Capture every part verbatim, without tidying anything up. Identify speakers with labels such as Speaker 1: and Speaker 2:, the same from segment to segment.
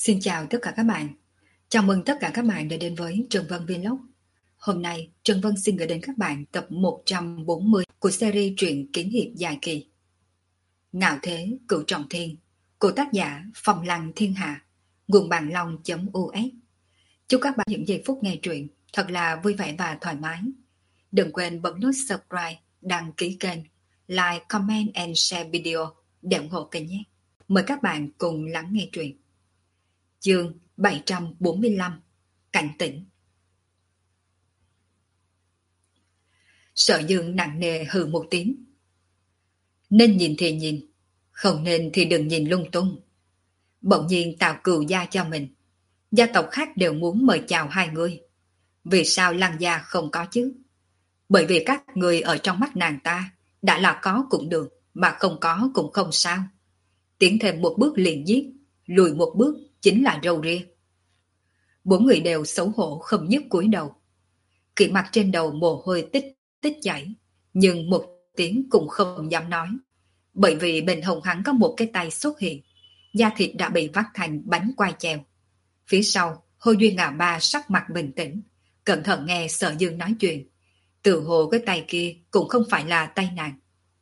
Speaker 1: Xin chào tất cả các bạn. Chào mừng tất cả các bạn đã đến với Trần Vân Vlog. Hôm nay, Trần Vân xin gửi đến các bạn tập một trăm bốn mươi của series truyện kiếm hiệp dài kỳ Ngạo Thế Cửu Trọng Thiên của tác giả Phong Lăng Thiên Hạ, nguồn bàn long.us. Chúc các bạn những giây phút nghe truyện thật là vui vẻ và thoải mái. Đừng quên bấm nút subscribe, đăng ký kênh, like, comment and share video để ủng hộ kênh nhé. Mời các bạn cùng lắng nghe truyện. Chương bảy trăm bốn mươi lăm Cảnh tỉnh. Sở Dương nặng nề hừ một tiếng. Nên nhìn thì nhìn, không nên thì đừng nhìn lung tung. Bỗng nhiên tạo cừu gia cho mình. Gia tộc khác đều muốn mời chào hai người. Vì sao Lăng gia không có chứ? Bởi vì các người ở trong mắt nàng ta đã là có cũng được, mà không có cũng không sao. Tiến thêm một bước liền giết, lùi một bước chính là râu ria. Bốn người đều xấu hổ không nhấc cúi đầu. Kỵ mặt trên đầu mồ hôi tích tích chảy, nhưng một tiếng cũng không dám nói. Bởi vì bên hông hắn có một cái tay xuất hiện, da thịt đã bị vắt thành bánh quai treo. Phía sau, Hồ Duy Ngà Ba sắc mặt bình tĩnh, cẩn thận nghe Sở Dương nói chuyện. Tự hồ cái tay kia cũng không phải là tay nàng.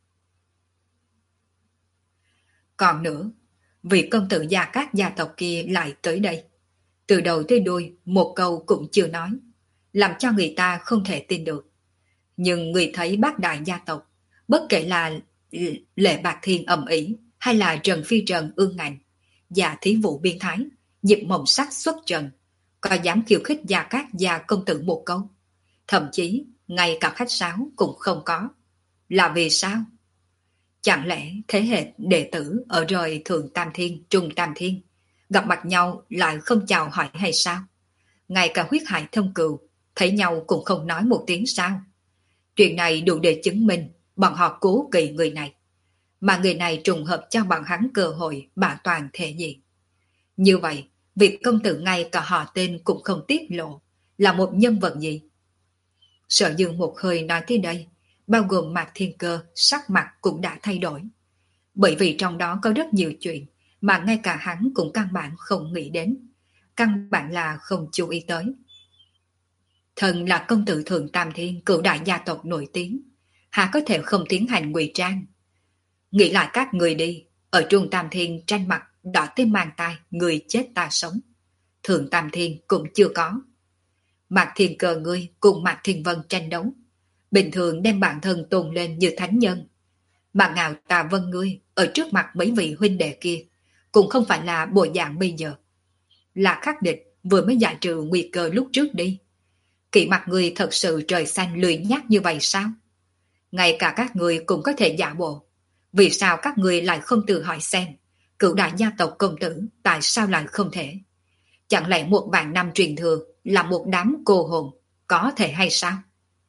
Speaker 1: Còn nữa, vị công tử gia các gia tộc kia lại tới đây. Từ đầu tới đuôi, một câu cũng chưa nói, làm cho người ta không thể tin được. Nhưng người thấy bác đại gia tộc, bất kể là Lệ Bạc Thiên ầm ĩ hay là Trần Phi Trần ương ngạnh, và thí vụ biên thái, Diệp Mộng Sắc xuất trần, có dám khiêu khích gia các gia công tử một câu. Thậm chí, ngay cả khách sáo cũng không có. Là vì sao? Chẳng lẽ thế hệ đệ tử ở rời Thượng Tam Thiên, Trung Tam Thiên, gặp mặt nhau lại không chào hỏi hay sao? Ngay cả huyết hải thông cừu, thấy nhau cũng không nói một tiếng sao? Chuyện này đủ để chứng minh bọn họ cố kỵ người này. Mà người này trùng hợp cho bọn hắn cơ hội bảo toàn thể diện. Như vậy, việc công tử ngay cả họ tên cũng không tiết lộ là một nhân vật gì? Sở Dương một hơi nói tới đây, bao gồm Mạc Thiên Cơ, sắc mặt cũng đã thay đổi. Bởi vì trong đó có rất nhiều chuyện mà ngay cả hắn cũng căn bản không nghĩ đến, căn bản là không chú ý tới. Thần là công tử Thượng Tam Thiên, cửu đại gia tộc nổi tiếng, hà có thể không tiến hành ngụy trang? Nghĩ lại các người đi, ở Trung Tam Thiên tranh mặt đỏ tới mang tai, người chết ta sống. Thượng Tam Thiên cũng chưa có. Mạc Thiên Cơ ngươi cùng Mạc Thiên Vân tranh đấu, bình thường đem bản thân tôn lên như thánh nhân. Mà Ngạo Tà Vân ngươi ở trước mặt mấy vị huynh đệ kia cũng không phải là bộ dạng bây giờ. Là khắc địch vừa mới giải trừ nguy cơ lúc trước đi. Kỵ mặt ngươi thật sự trời xanh lười nhác như vậy sao? Ngay cả các ngươi cũng có thể giả bộ. Vì sao các ngươi lại không tự hỏi xem cửu đại gia tộc công tử tại sao lại không thể? Chẳng lẽ một vạn năm truyền thừa là một đám cô hồn có thể hay sao?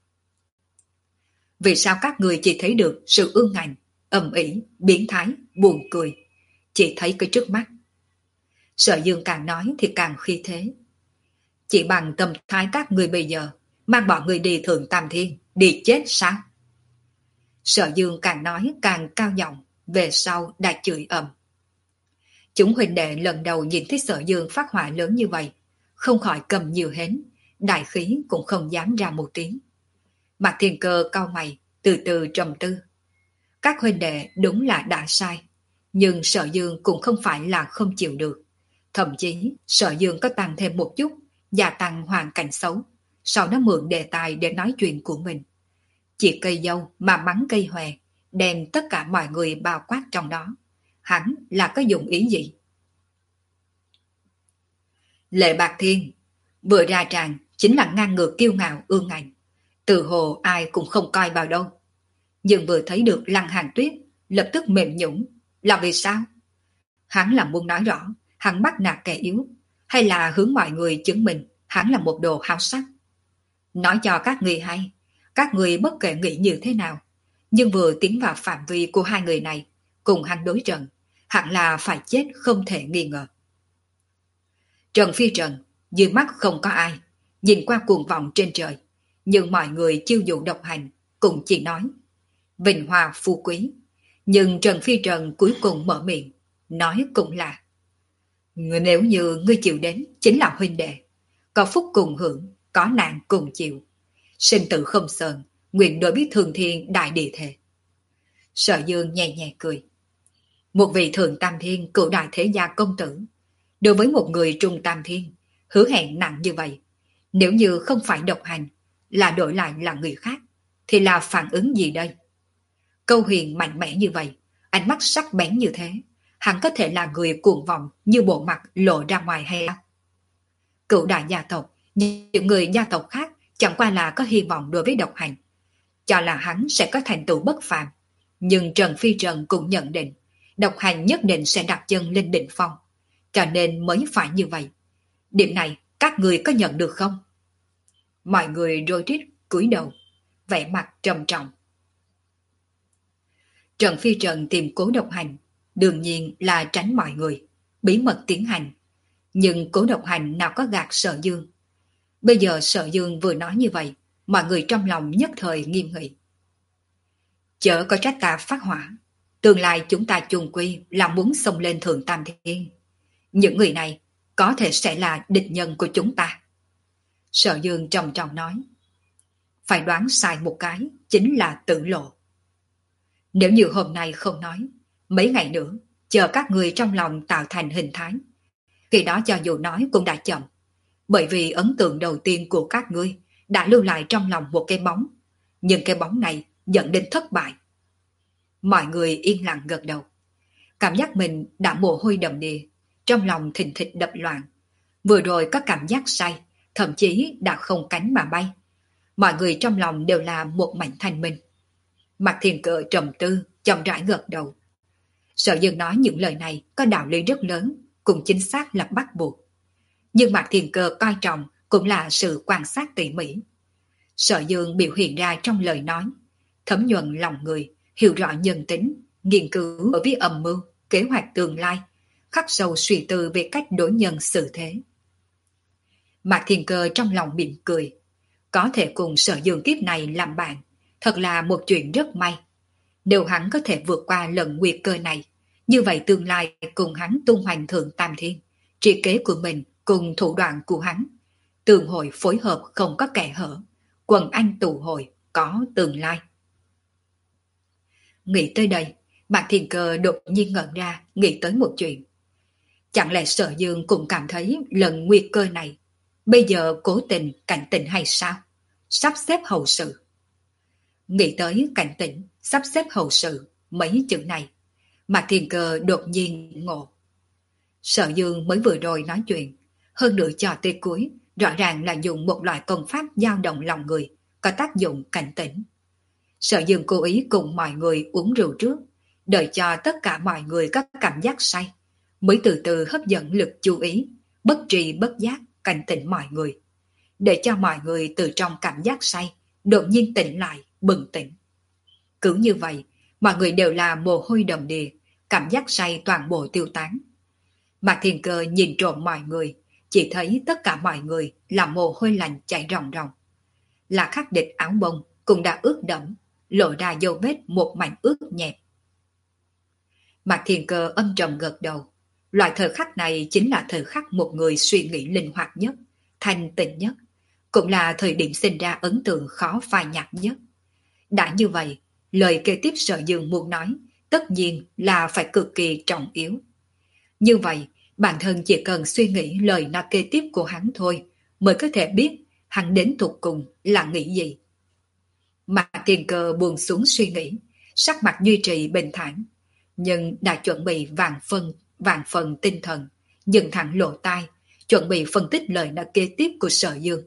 Speaker 1: Vì sao các người chỉ thấy được sự ương ngạnh, ầm ĩ, biến thái, buồn cười, chỉ thấy cái trước mắt? Sở Dương càng nói thì càng khí thế. Chỉ bằng tâm thái các người bây giờ, mang bọn người đi Thượng Tam Thiên, đi chết sao? Sở Dương càng nói càng cao giọng, về sau đã chửi ầm. Chúng huynh đệ lần đầu nhìn thấy Sở Dương phát hỏa lớn như vậy, không khỏi cầm nhiều hến, đại khí cũng không dám ra một tiếng. Mạc Thiên Cơ cau mày, từ từ trầm tư. Các huynh đệ đúng là đã sai, nhưng Sở Dương cũng không phải là không chịu được. Thậm chí, Sở Dương có tăng thêm một chút, gia tăng hoàn cảnh xấu, sau đó mượn đề tài để nói chuyện của mình. Chỉ cây dâu mà bắn cây hòe, đem tất cả mọi người bao quát trong đó. Hắn là có dụng ý gì? Lệ Bạc Thiên vừa ra tràng chính là ngang ngược kiêu ngạo ương ngạnh, từ hồ ai cũng không coi vào đâu. Nhưng vừa thấy được Lăng Hàn Tuyết lập tức mềm nhũn. Là vì sao? Hắn là muốn nói rõ hắn bắt nạt kẻ yếu, hay là hướng mọi người chứng minh hắn là một đồ háo sắc? Nói cho các người hay, các người bất kể nghĩ như thế nào, nhưng vừa tiến vào phạm vi của hai người này cùng hắn đối trận, hẳn là phải chết không thể nghi ngờ. Trần Phi Trần dưới mắt không có ai, nhìn qua cuồng vọng trên trời, nhưng mọi người chiêu dụ độc hành cũng chỉ nói vinh hoa phú quý. Nhưng Trần Phi Trần cuối cùng mở miệng, nói cũng là Nếu như ngươi chịu đến chính là huynh đệ, có phúc cùng hưởng, có nạn cùng chịu. Sinh tử không sờn, nguyện đối biết thường thiên đại địa thể. Sở Dương nhẹ nhẹ cười. Một vị thượng tam thiên cựu đại thế gia công tử, đối với một người trung tam thiên, hứa hẹn nặng như vậy, nếu như không phải độc hành, là đổi lại là người khác, thì là phản ứng gì đây? Câu huyền mạnh mẽ như vậy, ánh mắt sắc bén như thế, hắn có thể là người cuồng vọng như bộ mặt lộ ra ngoài hay không? Cựu đại gia tộc, những người gia tộc khác chẳng qua là có hy vọng đối với độc hành, cho là hắn sẽ có thành tựu bất phàm. Nhưng Trần Phi Trần cũng nhận định, độc hành nhất định sẽ đặt chân lên đỉnh phong, cho nên mới phải như vậy. Điểm này các người có nhận được không? Mọi người rối rít cúi đầu, vẻ mặt trầm trọng. Trần Phi Trần tìm Cố Độc Hành, đương nhiên là tránh mọi người, bí mật tiến hành. Nhưng Cố Độc Hành nào có gạt Sở Dương. Bây giờ Sở Dương vừa nói như vậy, mọi người trong lòng nhất thời nghiêm nghị. Chớ có trách ta phát hỏa, tương lai chúng ta chung quy là muốn xông lên thượng tam thiên. Những người này có thể sẽ là địch nhân của chúng ta. Sở Dương trầm trọng nói. Phải đoán sai một cái, chính là tử lộ. Nếu như hôm nay không nói, mấy ngày nữa, chờ các người trong lòng tạo thành hình thái. Khi đó cho dù nói cũng đã chậm. Bởi vì ấn tượng đầu tiên của các ngươi đã lưu lại trong lòng một cái bóng. Nhưng cái bóng này dẫn đến thất bại. Mọi người yên lặng gật đầu. Cảm giác mình đã mồ hôi đầm đìa, trong lòng thình thịch đập loạn. Vừa rồi có cảm giác say, thậm chí đã không cánh mà bay. Mọi người trong lòng đều là một mảnh thanh minh. Mạc Thiên Cơ trầm tư, chậm rãi gật đầu. Sở Dương nói những lời này có đạo lý rất lớn, cũng chính xác là bắt buộc. Nhưng Mạc Thiên Cơ coi trọng cũng là sự quan sát tỉ mỉ. Sở Dương biểu hiện ra trong lời nói, thấm nhuần lòng người, hiểu rõ nhân tính, nghiên cứu ở với âm mưu, kế hoạch tương lai, khắc sâu suy tư về cách đối nhân xử thế. Mạc Thiên Cơ trong lòng mỉm cười, có thể cùng Sở Dương kiếp này làm bạn, thật là một chuyện rất may. Nếu hắn có thể vượt qua lần nguy cơ này, như vậy tương lai cùng hắn tung hoành thượng tam thiên, trí kế của mình cùng thủ đoạn của hắn, tường hội phối hợp không có kẻ hở, quần anh tụ hội có tương lai. Nghĩ tới đây, Mạc Thiên Cơ đột nhiên ngẩn ra, nghĩ tới một chuyện. Chẳng lẽ Sở Dương cũng cảm thấy lần nguy cơ này bây giờ cố tình cảnh tỉnh hay sao? Sắp xếp hậu sự. Nghĩ tới cảnh tỉnh, sắp xếp hậu sự, mấy chữ này, Mạc Thiên Cơ đột nhiên ngộ. Sở Dương mới vừa rồi nói chuyện, hơn nữa cho tới cuối, rõ ràng là dùng một loại công pháp dao động lòng người, có tác dụng cảnh tỉnh. Sở Dương cố ý cùng mọi người uống rượu trước, đợi cho tất cả mọi người có cảm giác say, mới từ từ hấp dẫn lực chú ý, bất tri bất giác cảnh tỉnh mọi người, để cho mọi người từ trong cảm giác say đột nhiên tỉnh lại, bừng tỉnh. Cứ như vậy, mọi người đều là mồ hôi đầm đìa, cảm giác say toàn bộ tiêu tán. Mạc Thiên Cơ nhìn trộm mọi người, chỉ thấy tất cả mọi người là mồ hôi lạnh chảy ròng ròng. Là khắc địch áo bông cũng đã ướt đẫm, lộ ra dấu vết một mảnh ướt nhẹp. Mạc Thiên Cơ âm trầm gật đầu. Loại thời khắc này chính là thời khắc một người suy nghĩ linh hoạt nhất, thanh tịnh nhất, cũng là thời điểm sinh ra ấn tượng khó phai nhạt nhất. Đã như vậy, lời kế tiếp Sở Dương muốn nói, tất nhiên là phải cực kỳ trọng yếu. Như vậy, bản thân chỉ cần suy nghĩ lời nói kế tiếp của hắn thôi, mới có thể biết hắn đến thuộc cùng là nghĩ gì. Mạc Thiên Cơ buông xuống suy nghĩ, sắc mặt duy trì bình thản, nhưng đã chuẩn bị vạn phần, vạn phần tinh thần, dừng thẳng lộ tai, chuẩn bị phân tích lời nói kế tiếp của Sở Dương.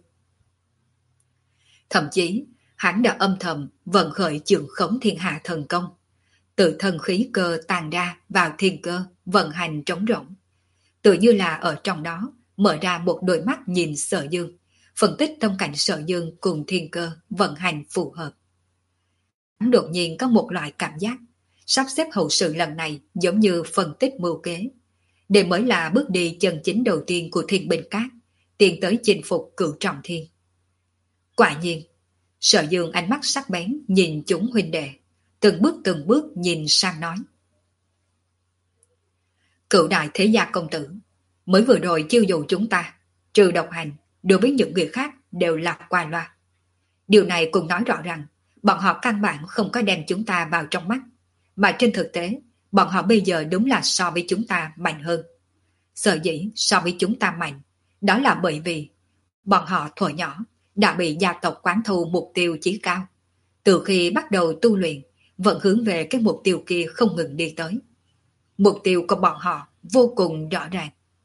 Speaker 1: Thậm chí, hắn đã âm thầm vận khởi trường khống thiên hạ thần công, tự thân khí cơ tàn ra vào thiên cơ, vận hành trống rỗng. Tự như là ở trong đó, mở ra một đôi mắt nhìn Sở Dương, phân tích tâm cảnh Sở Dương cùng thiên cơ vận hành phù hợp. Hắn đột nhiên có một loại cảm giác, sắp xếp hậu sự lần này giống như phân tích mưu kế. Đây mới là bước đi chân chính đầu tiên của Thiên Bình Các, tiến tới chinh phục Cửu Trọng Thiên. Quả nhiên, Sở Dương ánh mắt sắc bén nhìn chúng huynh đệ, từng bước từng bước nhìn sang nói. Cửu đại thế gia công tử, Mới vừa rồi chiêu dụ chúng ta, trừ độc hành, đối với những người khác đều là qua loa. Điều này cũng nói rõ rằng, bọn họ căn bản không có đem chúng ta vào trong mắt, mà trên thực tế, bọn họ bây giờ đúng là so với chúng ta mạnh hơn. Sở dĩ so với chúng ta mạnh, đó là bởi vì bọn họ thuở nhỏ đã bị gia tộc quán thù mục tiêu chí cao. Từ khi bắt đầu tu luyện, vẫn hướng về cái mục tiêu kia không ngừng đi tới. Mục tiêu của bọn họ vô cùng rõ ràng.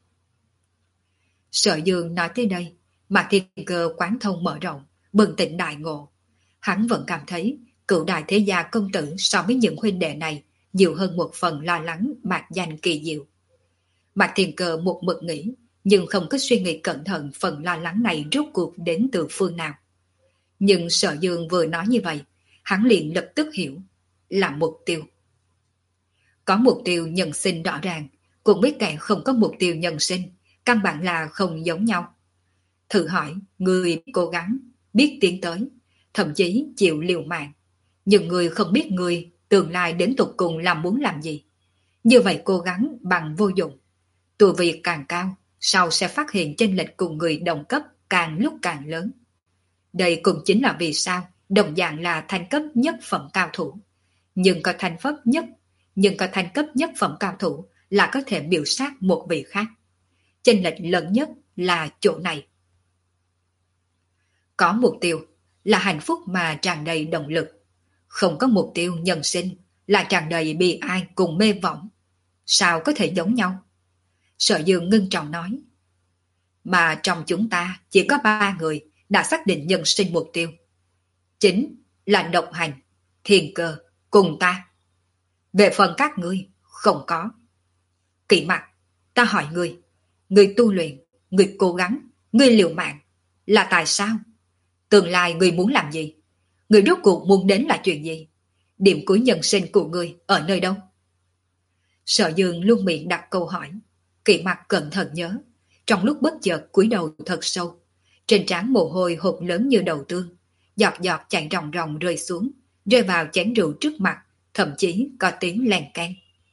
Speaker 1: Sở Dương nói tới đây, mà thiên cơ quán thông mở rộng, bừng tỉnh đại ngộ. Hắn vẫn cảm thấy cựu đại thế gia công tử so với những huynh đệ này nhiều hơn một phần lo lắng mạc danh kỳ diệu. Mạc Thiên Cơ một mực nghĩ, nhưng không có suy nghĩ cẩn thận phần lo lắng này rốt cuộc đến từ phương nào. Nhưng Sở Dương vừa nói như vậy, hắn liền lập tức hiểu, là mục tiêu. Có mục tiêu nhân sinh rõ ràng, cũng biết kẻ không có mục tiêu nhân sinh, căn bản là không giống nhau. Thử hỏi, người cố gắng, biết tiến tới, thậm chí chịu liều mạng. Nhưng người không biết người tương lai đến tục cùng làm muốn làm gì. Như vậy cố gắng bằng vô dụng. Tu vi càng cao, sau sẽ phát hiện chênh lệch cùng người đồng cấp càng lúc càng lớn. Đây cũng chính là vì sao đồng dạng là thanh cấp nhất phẩm cao thủ. Nhưng có thanh cấp nhất, nhưng có thanh cấp nhất phẩm cao thủ là có thể biểu sát một vị khác. Chênh lệch lớn nhất là chỗ này. Có mục tiêu là hạnh phúc mà tràn đầy động lực. Không có mục tiêu nhân sinh là tràn đầy bi ai cùng mê võng. Sao có thể giống nhau? Sở Dương ngưng trọng nói. Mà trong chúng ta chỉ có ba người đã xác định nhân sinh mục tiêu. Chính là độc hành, thiên cơ, cùng ta. Về phần các ngươi, không có. Kỵ Mặc, ta hỏi ngươi, ngươi tu luyện, ngươi cố gắng, ngươi liều mạng, là tại sao? Tương lai ngươi muốn làm gì? Ngươi rốt cuộc muốn đến là chuyện gì? Điểm cuối nhân sinh của ngươi ở nơi đâu? Sở Dương luôn miệng đặt câu hỏi. Kỵ Mặc cẩn thận nhớ, trong lúc bất chợt cúi đầu thật sâu, trên trán mồ hôi hột lớn như đầu tương, giọt giọt chảy ròng ròng rơi xuống, rơi vào chén rượu trước mặt, thậm chí có tiếng lèn can.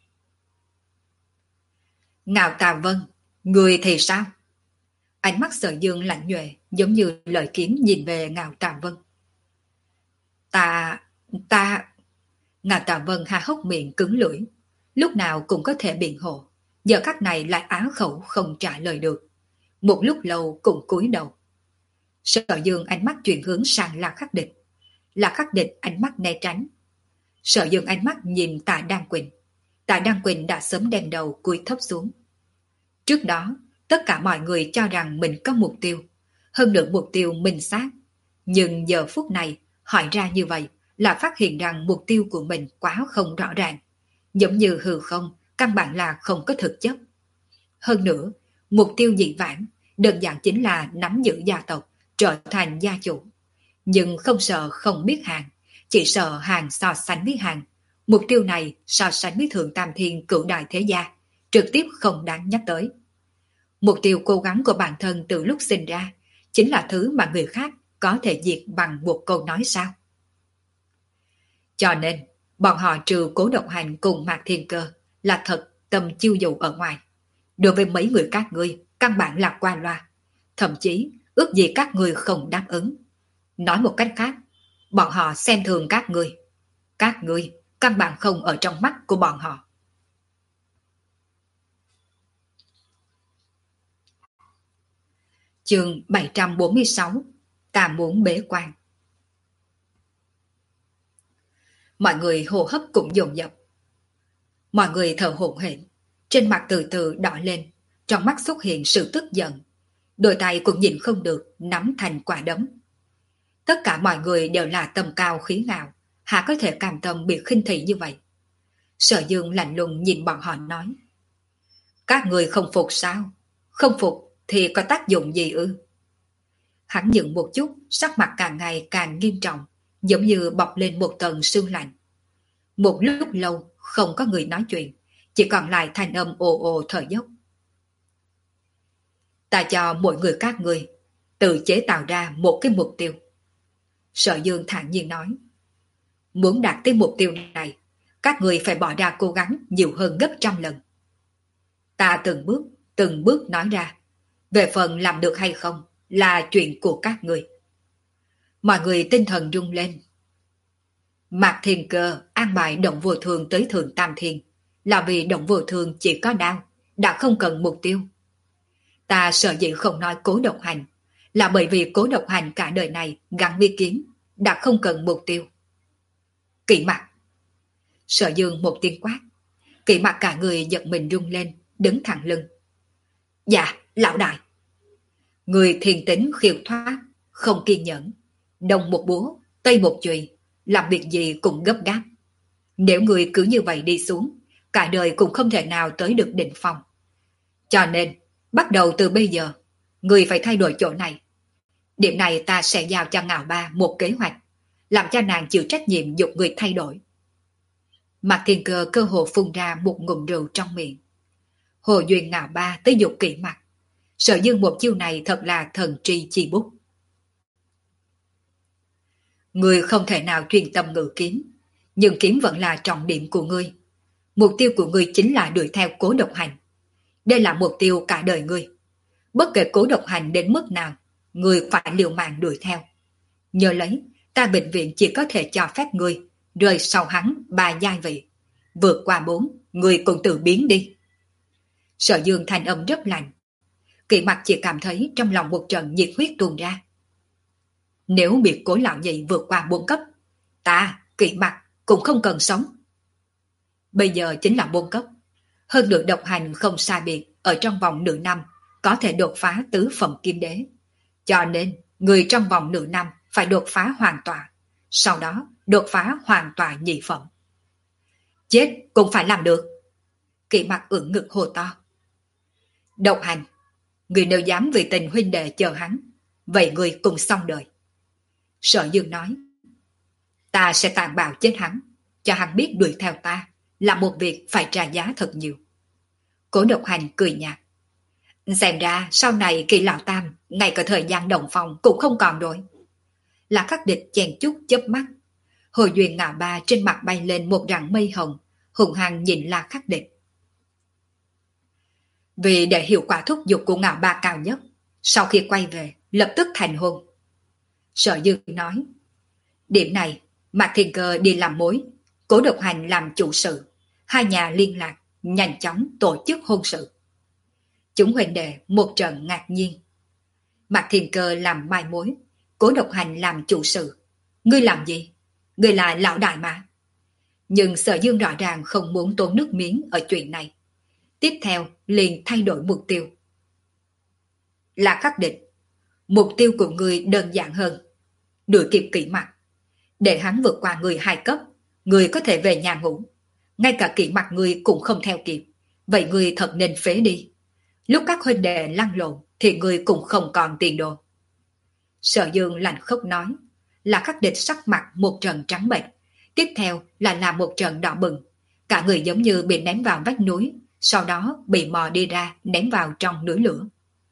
Speaker 1: Ngạo Tà Vân, người thì sao? Ánh mắt Sở Dương lạnh nhuệ, giống như lợi kiếm nhìn về Ngạo Tà Vân. Ta, ta... Ngạo Tà Vân há hốc miệng cứng lưỡi, lúc nào cũng có thể biện hộ, giờ khắc này lại á khẩu không trả lời được. Một lúc lâu cũng cúi đầu. Sở Dương ánh mắt chuyển hướng sang La Khắc Địch. La Khắc Địch ánh mắt né tránh. Sở Dương ánh mắt nhìn Tạ Đan Quỳnh. Tạ Đan Quỳnh đã sớm đem đầu cúi thấp xuống. Trước đó, tất cả mọi người cho rằng mình có mục tiêu, hơn nữa mục tiêu minh xác. Nhưng giờ phút này, hỏi ra như vậy là phát hiện rằng mục tiêu của mình quá không rõ ràng. Giống như hư không, căn bản là không có thực chất. Hơn nữa, mục tiêu dị vãng, đơn giản chính là nắm giữ gia tộc, trở thành gia chủ. Nhưng không sợ không biết hàng, chỉ sợ hàng so sánh với hàng. Mục tiêu này so sánh với Thượng Tam Thiên cửu đại thế gia, trực tiếp không đáng nhắc tới. Mục tiêu cố gắng của bản thân từ lúc sinh ra, chính là thứ mà người khác có thể diệt bằng một câu nói sao. Cho nên, bọn họ trừ Cố Độc Hành cùng Mạc Thiên Cơ là thật tâm chiêu dụ ở ngoài. Đối với mấy người các ngươi, căn bản là qua loa. Thậm chí, ước gì các ngươi không đáp ứng. Nói một cách khác, bọn họ xem thường các ngươi. Các ngươi, căn bản không ở trong mắt của bọn họ. Chương bảy trăm bốn mươi sáu. Ta muốn bế quan. Mọi người hô hấp cũng dồn dập. Mọi người thở hổn hển, trên mặt từ từ đỏ lên, trong mắt xuất hiện sự tức giận. Đôi tay cũng nhìn không được, nắm thành quả đấm. Tất cả mọi người đều là tầm cao khí ngạo, há có thể cam tâm bị khinh thị như vậy. Sở Dương lạnh lùng nhìn bọn họ nói. Các người không phục sao? Không phục thì có tác dụng gì ư? Hắn dừng một chút, sắc mặt càng ngày càng nghiêm trọng, giống như bọc lên một tầng sương lạnh. Một lúc lâu không có người nói chuyện, chỉ còn lại thanh âm ồ ồ thở dốc. Ta cho mỗi người các người tự chế tạo ra một cái mục tiêu. Sở Dương thản nhiên nói. Muốn đạt tới mục tiêu này, các người phải bỏ ra cố gắng nhiều hơn gấp trăm lần. Ta từng bước, từng bước nói ra. Về phần làm được hay không là chuyện của các người. Mọi người tinh thần rung lên. Mạc Thiên Cơ an bài Động Vô Thường tới Thượng Tam Thiên là vì Động Vô Thường chỉ có đao, đã không cần mục tiêu. Ta sợ dĩ không nói Cố Độc Hành là bởi vì Cố Độc Hành cả đời này gắn với kiếm, đã không cần mục tiêu. Kỵ Mặc. Sở Dương một tiếng quát. Kỵ Mặc cả người giật mình rung lên, đứng thẳng lưng. Dạ, lão đại. Người thiền tính khiêu thoát, không kiên nhẫn. Đông một búa, tây một chùy, làm việc gì cũng gấp gáp. Nếu người cứ như vậy đi xuống, cả đời cũng không thể nào tới được đỉnh phong. Cho nên, bắt đầu từ bây giờ, người phải thay đổi chỗ này. Điểm này ta sẽ giao cho Ngạo Ba một kế hoạch, làm cho nàng chịu trách nhiệm dục người thay đổi. Mạc Thiên Cơ cơ hồ phun ra một ngụm rượu trong miệng. Hồ Duyên Ngạo Ba tới dục Kỵ Mặc. Sở Dương một chiêu này thật là thần tri chi bút. Ngươi không thể nào chuyên tâm ngự kiếm, nhưng kiếm vẫn là trọng điểm của ngươi. Mục tiêu của ngươi chính là đuổi theo Cố Độc Hành. Đây là mục tiêu cả đời ngươi. Bất kể Cố Độc Hành đến mức nào, ngươi phải liều mạng đuổi theo. Nhớ lấy, ta bệnh viện chỉ có thể cho phép ngươi rời sau hắn ba giai vị. Vượt qua bốn, ngươi cũng tự biến đi. Sở Dương thanh âm rất lạnh. Kỵ Mặc chỉ cảm thấy trong lòng một trận nhiệt huyết tuôn ra. Nếu bị Cố lão nhị vượt qua bốn cấp, ta, Kỵ Mặc, cũng không cần sống. Bây giờ chính là bốn cấp. Hơn nữa Độc Hành không sai biệt, ở trong vòng nửa năm có thể đột phá tứ phẩm kim đế. Cho nên, người trong vòng nửa năm phải đột phá hoàn toàn, sau đó đột phá hoàn toàn nhị phẩm. Chết cũng phải làm được. Kỵ Mặc ưỡn ngực hô to. Độc Hành, người nếu dám vì tình huynh đệ chờ hắn, vậy người cùng xong đời. Sở Dương nói, ta sẽ tàn bạo chết hắn, cho hắn biết đuổi theo ta là một việc phải trả giá thật nhiều. Cố Độc Hành cười nhạt. Xem ra sau này Kỳ lão tam, ngay cả thời gian đồng phòng cũng không còn rồi. Là Khắc Địch chèn chút chớp mắt. Hồ Duyên Ngạo Ba trên mặt bay lên một rặng mây hồng, hùng hăng nhìn La Khắc Địch. Vì để hiệu quả thúc giục của Ngạo Ba cao nhất, sau khi quay về, lập tức thành hôn. Sở Dương nói, điểm này, Mạc Thiên Cơ đi làm mối, Cố Độc Hành làm chủ sự, hai nhà liên lạc, nhanh chóng tổ chức hôn sự. Chúng huynh đệ một trận ngạc nhiên. Mạc Thiên Cơ làm mai mối, Cố Độc Hành làm chủ sự. Ngươi làm gì? Ngươi là lão đại mà. Nhưng Sở Dương rõ ràng không muốn tốn nước miếng ở chuyện này. Tiếp theo liền thay đổi mục tiêu. Là Khắc Địch, mục tiêu của ngươi đơn giản hơn. Đuổi kịp Kỵ Mặc. Để hắn vượt qua người hai cấp, người có thể về nhà ngủ. Ngay cả Kỵ Mặc người cũng không theo kịp. Vậy người thật nên phế đi. Lúc các huynh đệ lăn lộn thì người cũng không còn tiền đồ. Sở Dương lạnh khốc nói. Là Khắc Địch sắc mặt một trận trắng bệch. Tiếp theo là làm một trận đỏ bừng. Cả người giống như bị ném vào vách núi, sau đó bị mò đi ra ném vào trong núi lửa.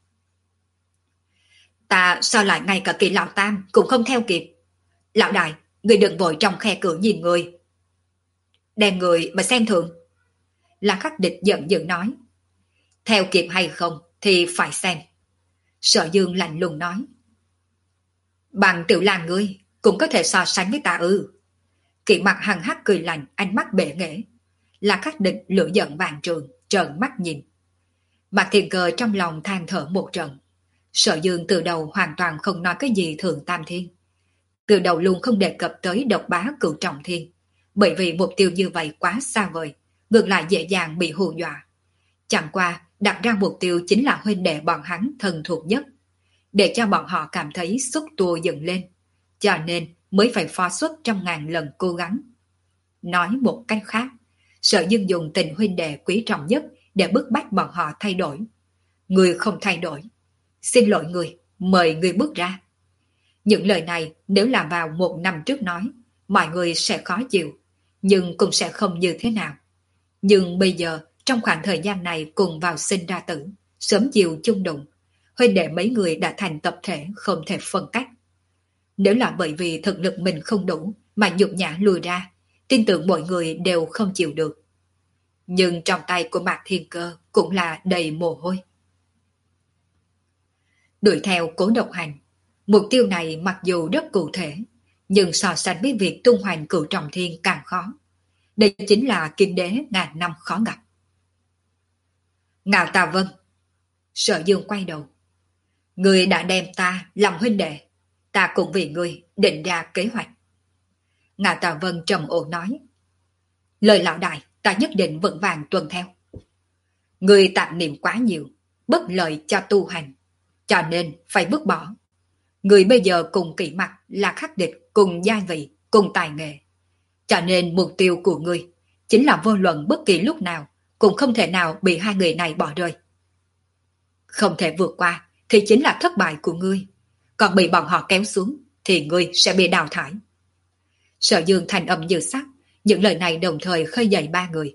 Speaker 1: Ta sao lại ngay cả Kỳ lão tam cũng không theo kịp? Lão đại, người đừng vội trong khe cửa nhìn người. Đem người mà xem thường. La Khắc Địch giận dữ nói. Theo kịp hay không thì phải xem. Sở Dương lạnh lùng nói. Bằng Tiểu Lang ngươi cũng có thể so sánh với ta ư? Kỵ Mặc hằng hắc cười lạnh, ánh mắt bể nghễ. La Khắc Địch lửa giận vàng trường, trợn mắt nhìn. Mạc Thiên Cơ trong lòng than thở một trận. Sở Dương từ đầu hoàn toàn không nói cái gì Thượng Tam Thiên. Từ đầu luôn không đề cập tới độc bá Cửu Trọng Thiên. Bởi vì mục tiêu như vậy quá xa vời, ngược lại dễ dàng bị hù dọa. Chẳng qua đặt ra mục tiêu chính là huynh đệ bọn hắn thân thuộc nhất, để cho bọn họ cảm thấy xúc tua dựng lên, cho nên mới phải phó xuất trăm ngàn lần cố gắng. Nói một cách khác, Sở Dương dùng tình huynh đệ quý trọng nhất để bức bách bọn họ thay đổi. Người không thay đổi, xin lỗi người, mời người bước ra. Những lời này nếu là vào một năm trước nói, mọi người sẽ khó chịu, nhưng cũng sẽ không như thế nào. Nhưng bây giờ, trong khoảng thời gian này cùng vào sinh ra tử, sớm chiều chung đụng, huynh đệ mấy người đã thành tập thể không thể phân cách. Nếu là bởi vì thực lực mình không đủ mà nhục nhã lùi ra, tin tưởng mọi người đều không chịu được. Nhưng trong tay của Mạc Thiên Cơ cũng là đầy mồ hôi. Đuổi theo Cố Độc Hành. Mục tiêu này mặc dù rất cụ thể, nhưng so sánh với việc tung hoành cửu trọng thiên càng khó. Đây chính là kim đế ngàn năm khó gặp. Ngạo Tà Vân. Sở Dương quay đầu. Ngươi đã đem ta làm huynh đệ, ta cũng vì ngươi định ra kế hoạch. Ngạo Tà Vân trầm ổn nói. Lời lão đại ta nhất định vững vàng tuân theo. Ngươi tạp niệm quá nhiều, bất lợi cho tu hành, cho nên phải vứt bỏ. Ngươi bây giờ cùng kỵ mặt là khắc địch, cùng giai vị, cùng tài nghệ. Cho nên mục tiêu của ngươi chính là vô luận bất kỳ lúc nào cũng không thể nào bị hai người này bỏ rơi. Không thể vượt qua thì chính là thất bại của ngươi, còn bị bọn họ kéo xuống thì ngươi sẽ bị đào thải. Sở Dương thành âm như sắt, những lời này đồng thời khơi dậy ba người.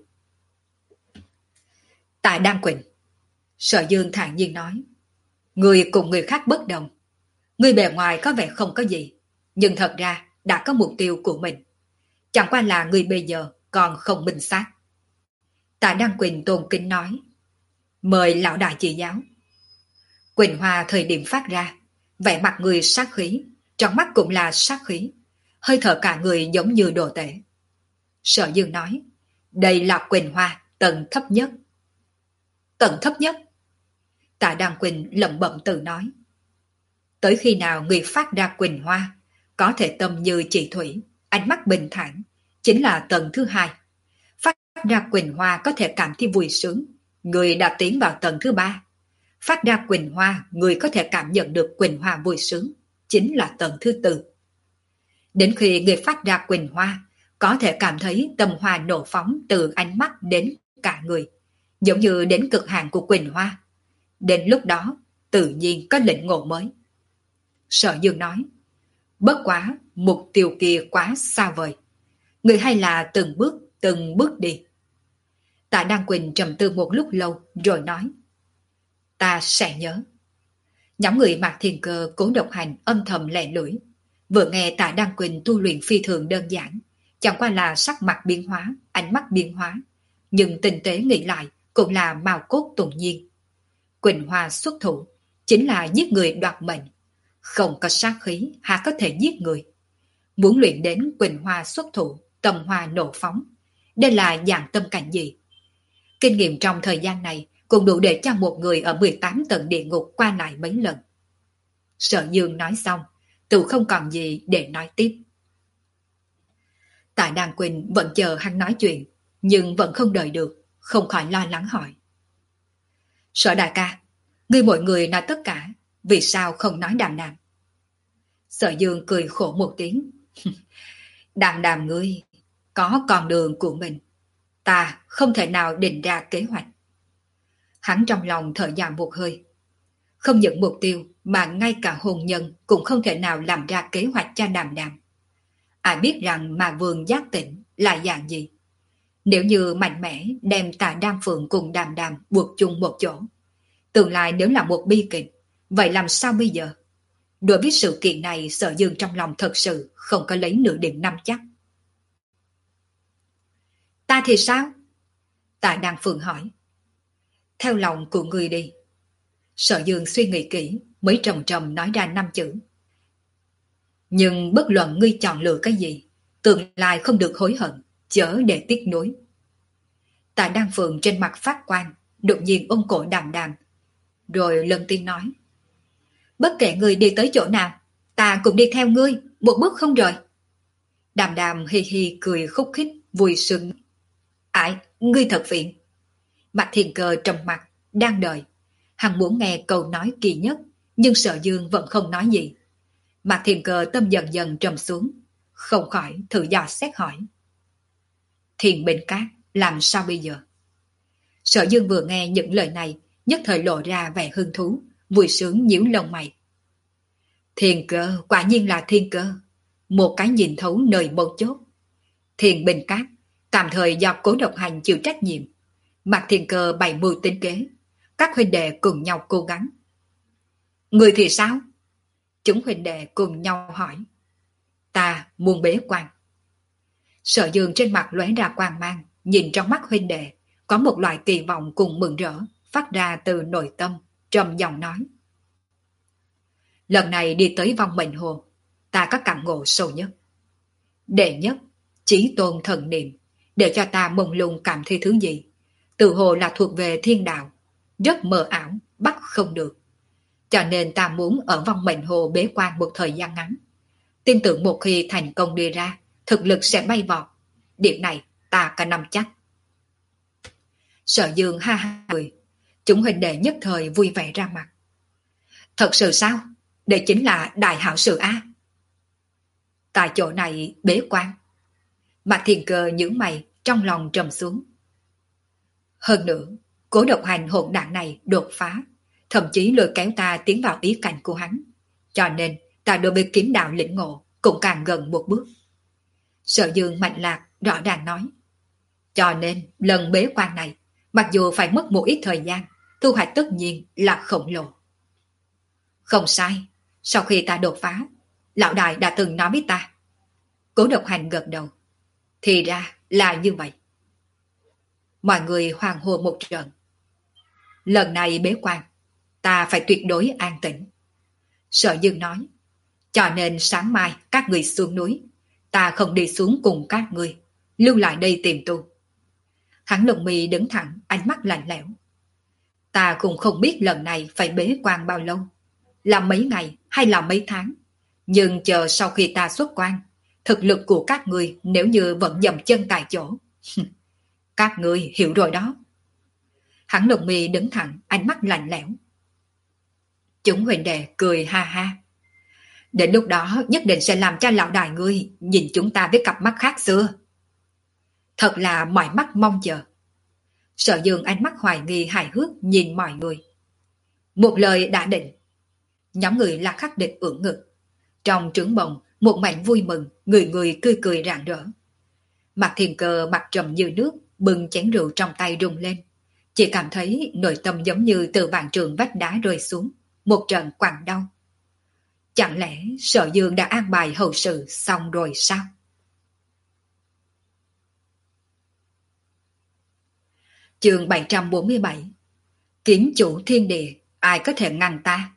Speaker 1: Tại Đan Quỳnh. Sở Dương thản nhiên nói. Ngươi cùng người khác bất đồng. Ngươi bề ngoài có vẻ không có gì, nhưng thật ra đã có mục tiêu của mình. Chẳng qua là ngươi bây giờ còn không minh xác. Tại Đan Quỳnh tôn kính nói. Mời lão đại chỉ giáo. Quỳnh Hoa thời điểm phát ra, vẻ mặt người sát khí, trong mắt cũng là sát khí, hơi thở cả người giống như đồ tể. Sở Dương nói, đây là Quỳnh Hoa tầng thấp nhất. Tầng thấp nhất? Tạ Đăng Quỳnh lẩm bẩm tự nói. Tới khi nào người phát ra Quỳnh Hoa, có thể tâm như chỉ thủy, ánh mắt bình thản, chính là tầng thứ hai. Phát ra Quỳnh Hoa có thể cảm thấy vui sướng, người đã tiến vào tầng thứ ba. Phát ra Quỳnh Hoa, người có thể cảm nhận được Quỳnh Hoa vui sướng, chính là tầng thứ tư. Đến khi người phát ra Quỳnh Hoa, có thể cảm thấy tâm hoa nổ phóng từ ánh mắt đến cả người, giống như đến cực hạn của Quỳnh Hoa. Đến lúc đó, tự nhiên có lĩnh ngộ mới. Sở Dương nói, bất quá, mục tiêu kia quá xa vời. Người hay là từng bước, từng bước đi. Tạ Đăng Quỳnh trầm tư một lúc lâu rồi nói, ta sẽ nhớ. Nhóm người Mạc Thiên Cơ Cố Độc Hành âm thầm lẻ lưỡi. Vừa nghe Tạ Đăng Quỳnh tu luyện phi thường đơn giản, chẳng qua là sắc mặt biến hóa, ánh mắt biến hóa, nhưng tinh tế nghĩ lại cũng là màu cốt tùng nhiên. Quỳnh Hoa xuất thủ chính là giết người đoạt mệnh, không có sát khí há có thể giết người. Muốn luyện đến Quỳnh Hoa xuất thủ, tâm hoa nổ phóng, đây là dạng tâm cảnh gì? Kinh nghiệm trong thời gian này cũng đủ để cho một người ở mười tám tầng địa ngục qua lại mấy lần. Sở Dương nói xong, tự không còn gì để nói tiếp. Tạ Đăng Quỳnh vẫn chờ hắn nói chuyện, nhưng vẫn không đợi được, không khỏi lo lắng hỏi. Sở đại ca, ngươi mọi người nói tất cả, vì sao không nói Đàm Đàm? Sở Dương cười khổ một tiếng. Đàm Đàm ngươi, có con đường của mình, ta không thể nào định ra kế hoạch. Hắn trong lòng thở dài một hơi. Không những mục tiêu mà ngay cả hôn nhân cũng không thể nào làm ra kế hoạch cho Đàm Đàm. Ai biết rằng mà Vương giác tỉnh là dạng gì? Nếu như mạnh mẽ đem Tạ Đan Phượng cùng Đàm Đàm buộc chung một chỗ, tương lai nếu là một bi kịch, vậy làm sao bây giờ? Đối với sự kiện này, Sở Dương trong lòng thật sự không có lấy nửa điểm nắm chắc. Ta thì sao? Tạ Đan Phượng hỏi. Theo lòng của người đi. Sở Dương suy nghĩ kỹ mới trầm trầm nói ra năm chữ. Nhưng bất luận ngươi chọn lựa cái gì, tương lai không được hối hận, chớ để tiếc nuối. Tạ Đan Phượng trên mặt phát quang, đột nhiên ôm cổ Đàm Đàm, rồi lần tiếng nói. Bất kể ngươi đi tới chỗ nào, ta cũng đi theo ngươi, một bước không rời. Đàm Đàm hi hi cười khúc khích, vui sướng. Ải, ngươi thật phiền. Mạc Thiên Cơ trầm mặt, đang đợi. Hắn muốn nghe câu nói kỳ nhất, nhưng Sở Dương vẫn không nói gì. Mạc Thiên Cơ tâm dần dần trầm xuống, không khỏi thử dò xét hỏi. Thiền Bình Cát, làm sao bây giờ? Sở Dương vừa nghe những lời này, nhất thời lộ ra vẻ hứng thú, vui sướng nhíu lông mày. Thiên Cơ, quả nhiên là Thiên Cơ. Một cái nhìn thấu nơi mấu chốt. Thiền Bình Cát, tạm thời do Cố Độc Hành chịu trách nhiệm. Mạc Thiên Cơ bày mưu tính kế, các huynh đệ cùng nhau cố gắng. Người thì sao? Chúng huynh đệ cùng nhau hỏi. Ta muốn bế quan. Sở Dương trên mặt lóe ra quang mang, nhìn trong mắt huynh đệ, có một loại kỳ vọng cùng mừng rỡ, phát ra từ nội tâm, trầm giọng nói. Lần này đi tới vong mệnh hồ, ta có cảm ngộ sâu nhất. Đệ nhất, chí tôn thần niệm, để cho ta mông lung cảm thấy thứ gì. Tự hồ là thuộc về thiên đạo, rất mờ ảo, bắt không được. Cho nên ta muốn ở vong mệnh hồ bế quan một thời gian ngắn. Tin tưởng một khi thành công đi ra, thực lực sẽ bay vọt. Điểm này ta cả nắm chắc. Sở Dương ha ha cười, chúng huynh đệ nhất thời vui vẻ ra mặt. Thật sự sao? Đây chính là đại hảo sự á. Tại chỗ này bế quan. Mạc Thiên Cơ nhướng mày, trong lòng trầm xuống. Hơn nữa, Cố Độc Hành hỗn đảng này đột phá, thậm chí lôi kéo ta tiến vào ý cảnh của hắn. Cho nên ta đối với kiếm đạo lĩnh ngộ cũng càng gần một bước. Sở Dương mạnh lạc rõ ràng nói. Cho nên lần bế quan này, mặc dù phải mất một ít thời gian, thu hoạch tất nhiên là khổng lồ. Không sai, sau khi ta đột phá, lão đại đã từng nói với ta. Cố Độc Hành gật đầu. Thì ra là như vậy. Mọi người hoàng hô một trận. Lần này bế quan, ta phải tuyệt đối an tĩnh. Sở Dương nói. Cho nên sáng mai các người xuống núi, ta không đi xuống cùng các người, lưu lại đây tìm tu. Hắn lông mi đứng thẳng, ánh mắt lạnh lẽo. Ta cũng không biết lần này phải bế quan bao lâu, là mấy ngày hay là mấy tháng. Nhưng chờ sau khi ta xuất quan, thực lực của các người nếu như vẫn dậm chân tại chỗ. Các người hiểu rồi đó. Hắn lông mi đứng thẳng, ánh mắt lạnh lẽo. Chúng huynh đệ cười ha ha. Đến lúc đó nhất định sẽ làm cho lão đại ngươi nhìn chúng ta với cặp mắt khác xưa. Thật là mỏi mắt mong chờ. Sở Dương ánh mắt hoài nghi hài hước nhìn mọi người. Một lời đã định. Nhóm người là khắc địch ưỡn ngực. Trong trướng bồng, một mảnh vui mừng, người người cười cười rạng rỡ. Mạc Thiên Cơ mặt trầm như nước, bưng chén rượu trong tay rung lên. Chỉ cảm thấy nội tâm giống như từ vạn trường vách đá rơi xuống, một trận quặn đau. Chẳng lẽ Sở Dương đã an bài hậu sự xong rồi sao? Chương bảy trăm bốn mươi bảy. Kiếm chủ thiên địa, ai có thể ngăn ta?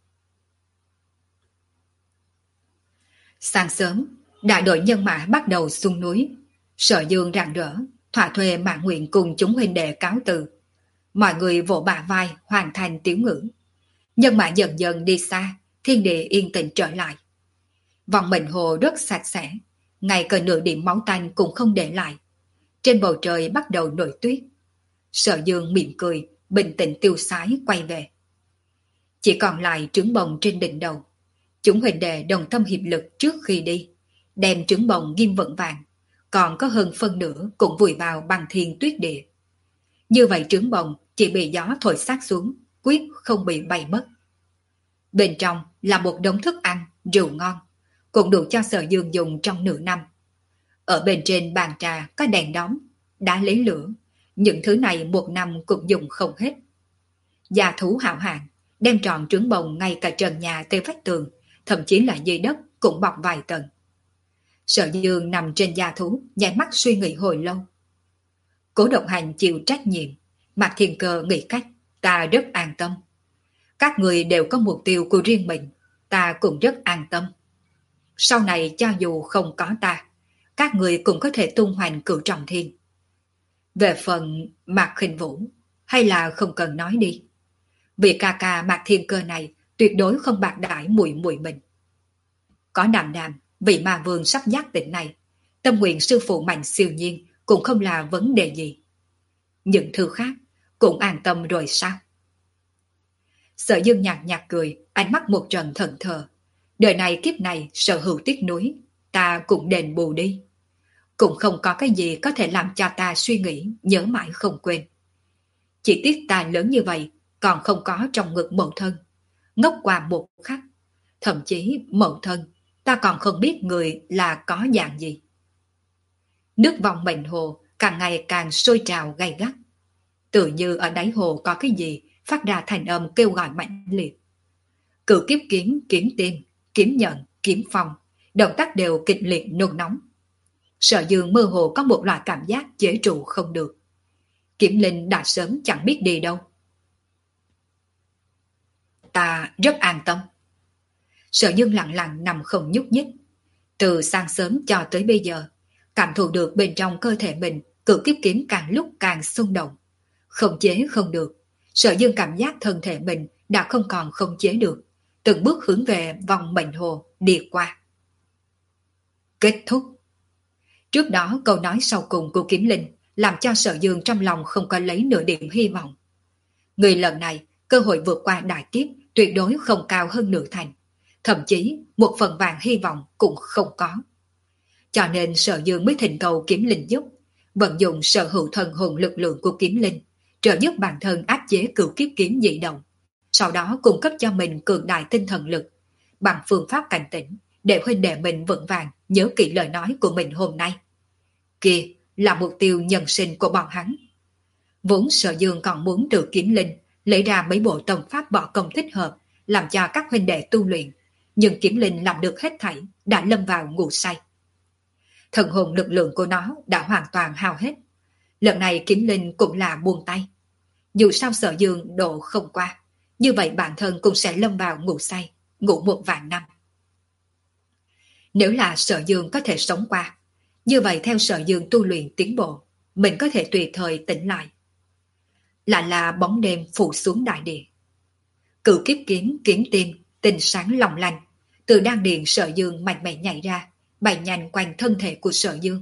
Speaker 1: Sáng sớm, đại đội nhân mã bắt đầu xuống núi. Sở Dương rạng rỡ, thỏa thuê Mã Nguyện cùng chúng huynh đệ cáo từ. Mọi người vỗ bả vai hoàn thành tiểu ngữ. Nhân mã dần dần đi xa, thiên địa yên tĩnh trở lại. Vòng mệnh hồ rất sạch sẽ, ngay cả nửa điểm máu tanh cũng không để lại. Trên bầu trời bắt đầu nổi tuyết. Sở Dương mỉm cười, bình tĩnh tiêu sái quay về. Chỉ còn lại trứng bồng trên đỉnh đầu. Chúng huynh đệ đồng tâm hiệp lực trước khi đi, đem trứng bồng ghim vững vàng, còn có hơn phân nửa cũng vùi vào bằng thiên tuyết địa. Như vậy trứng bồng chỉ bị gió thổi sát xuống, quyết không bị bay mất. Bên trong là một đống thức ăn, rượu ngon, cũng đủ cho Sở Dương dùng trong nửa năm. Ở bên trên bàn trà có đèn đóm, đã lấy lửa, những thứ này một năm cũng dùng không hết. Gia thú hảo hạng, đem tròn trứng bồng ngay cả trần nhà tới vách tường, thậm chí là dưới đất cũng bọc vài tầng. Sở Dương nằm trên gia thú, nháy mắt suy nghĩ hồi lâu. Cố Độc Hành chịu trách nhiệm, Mạc Thiên Cơ nghĩ cách, ta rất an tâm. Các người đều có mục tiêu của riêng mình, ta cũng rất an tâm. Sau này cho dù không có ta, các người cũng có thể tung hoành cửu trọng thiên. Về phần Mạc Khinh Vũ, hay là không cần nói đi. Vị ca ca Mạc Thiên Cơ này tuyệt đối không bạc đãi muội muội mình. Có đàm đàm, vị ma vương sắp giác tỉnh này, tâm nguyện sư phụ Mạnh siêu nhiên cũng không là vấn đề gì. Những thứ khác cũng an tâm rồi sao? Sở Dương nhạt nhạt cười, ánh mắt một trận thẫn thờ. Đời này kiếp này sở hữu tiếc nuối, ta cũng đền bù đi. Cũng không có cái gì có thể làm cho ta suy nghĩ, nhớ mãi không quên. Chỉ tiếc ta lớn như vậy, còn không có trong ngực mẫu thân. Ngốc qua một khắc. Thậm chí mẫu thân, ta còn không biết người là có dạng gì. Nước vòng mệnh hồ càng ngày càng sôi trào gay gắt. Tự như ở đáy hồ có cái gì phát ra thành âm kêu gọi mạnh liệt. Cửu kiếp kiếm, kiếm tim, kiếm nhận, kiếm phong, động tác đều kịch liệt nôn nóng. Sở Dương mơ hồ có một loại cảm giác chế trụ không được. Kiếm linh đã sớm chẳng biết đi đâu. Ta rất an tâm. Sở Dương lặng lặng nằm không nhúc nhích. Từ sáng sớm cho tới bây giờ, cảm thụ được bên trong cơ thể mình cửu kiếp kiếm càng lúc càng xung động. Không chế không được, Sở Dương cảm giác thân thể mình đã không còn không chế được, từng bước hướng về vòng mệnh hồ đi qua. Kết thúc. Trước đó câu nói sau cùng của Kiếm Linh làm cho Sở Dương trong lòng không có lấy nửa điểm hy vọng. Người lần này, cơ hội vượt qua đại kiếp tuyệt đối không cao hơn nửa thành, thậm chí một phần vàng hy vọng cũng không có. Cho nên Sở Dương mới thỉnh cầu Kiếm Linh giúp, vận dụng sở hữu thần hồn lực lượng của Kiếm Linh, trợ giúp bản thân áp chế cửu kiếp kiếm dị động, sau đó cung cấp cho mình cường đại tinh thần lực, bằng phương pháp cảnh tỉnh, để huynh đệ mình vững vàng nhớ kỹ lời nói của mình hôm nay. Kia là mục tiêu nhân sinh của bọn hắn. Vốn Sở Dương còn muốn từ Kiếm Linh lấy ra mấy bộ tông pháp võ công thích hợp, làm cho các huynh đệ tu luyện, nhưng Kiếm Linh làm được hết thảy, đã lâm vào ngủ say. Thần hồn lực lượng của nó đã hoàn toàn hao hết. Lần này Kiếm Linh cũng là buông tay. Dù sao Sở Dương độ không qua, như vậy bản thân cũng sẽ lâm vào ngủ say, ngủ một vạn năm. Nếu là Sở Dương có thể sống qua, như vậy theo Sở Dương tu luyện tiến bộ, mình có thể tùy thời tỉnh lại. Lại là bóng đêm phủ xuống đại địa. Cửu kiếp kiếm kiếm tim, tinh sáng long lanh, từ đan điền Sở Dương mạnh mẽ nhảy ra, bay nhanh quanh thân thể của Sở Dương.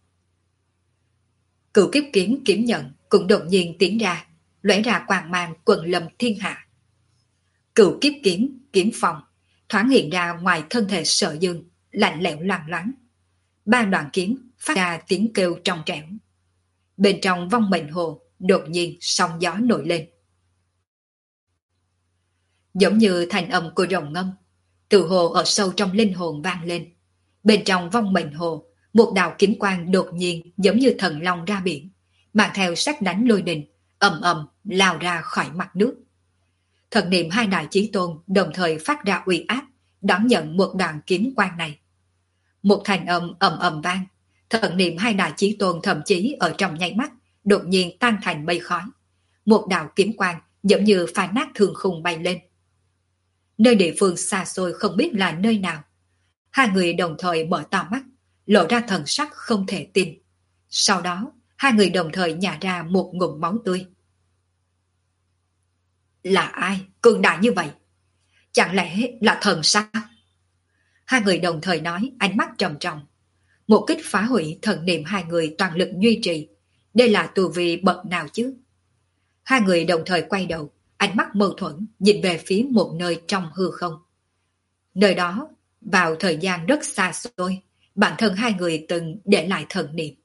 Speaker 1: Cửu kiếp kiếm kiếm nhận cũng đột nhiên tiến ra, lóe ra quang mang quần lâm thiên hạ. Cửu kiếp kiếm kiếm phòng thoáng hiện ra ngoài thân thể Sở Dương, lạnh lẽo loang loáng. Ba đoạn kiếm phát ra tiếng kêu trong trẻo. Bên trong vong mệnh hồ đột nhiên sóng gió nổi lên, giống như thanh âm của rồng ngâm, từ hồ ở sâu trong linh hồn vang lên. Bên trong vong mệnh hồ, một đạo kiếm quang đột nhiên giống như thần long ra biển, mang theo sắc đánh lôi đình, ầm ầm lao ra khỏi mặt nước. Thần niệm hai đại chí tôn đồng thời phát ra uy áp, đón nhận một đoạn kiếm quang này. Một thanh âm ầm ầm vang, thần niệm hai đại chí tôn thậm chí ở trong nháy mắt đột nhiên tan thành mây khói. Một đạo kiếm quang giống như phá nát thương khung bay lên. Nơi địa phương xa xôi không biết là nơi nào, hai người đồng thời mở to mắt, lộ ra thần sắc không thể tin. Sau đó, hai người đồng thời nhả ra một ngụm máu tươi. Là ai cường đại như vậy? Chẳng lẽ là thần sao? Hai người đồng thời nói, ánh mắt trầm trọng. Một kích phá hủy thần niệm hai người toàn lực duy trì. Đây là tu vi bậc nào chứ? Hai người đồng thời quay đầu, ánh mắt mâu thuẫn nhìn về phía một nơi trong hư không. Nơi đó, vào thời gian rất xa xôi, bản thân hai người từng để lại thần niệm.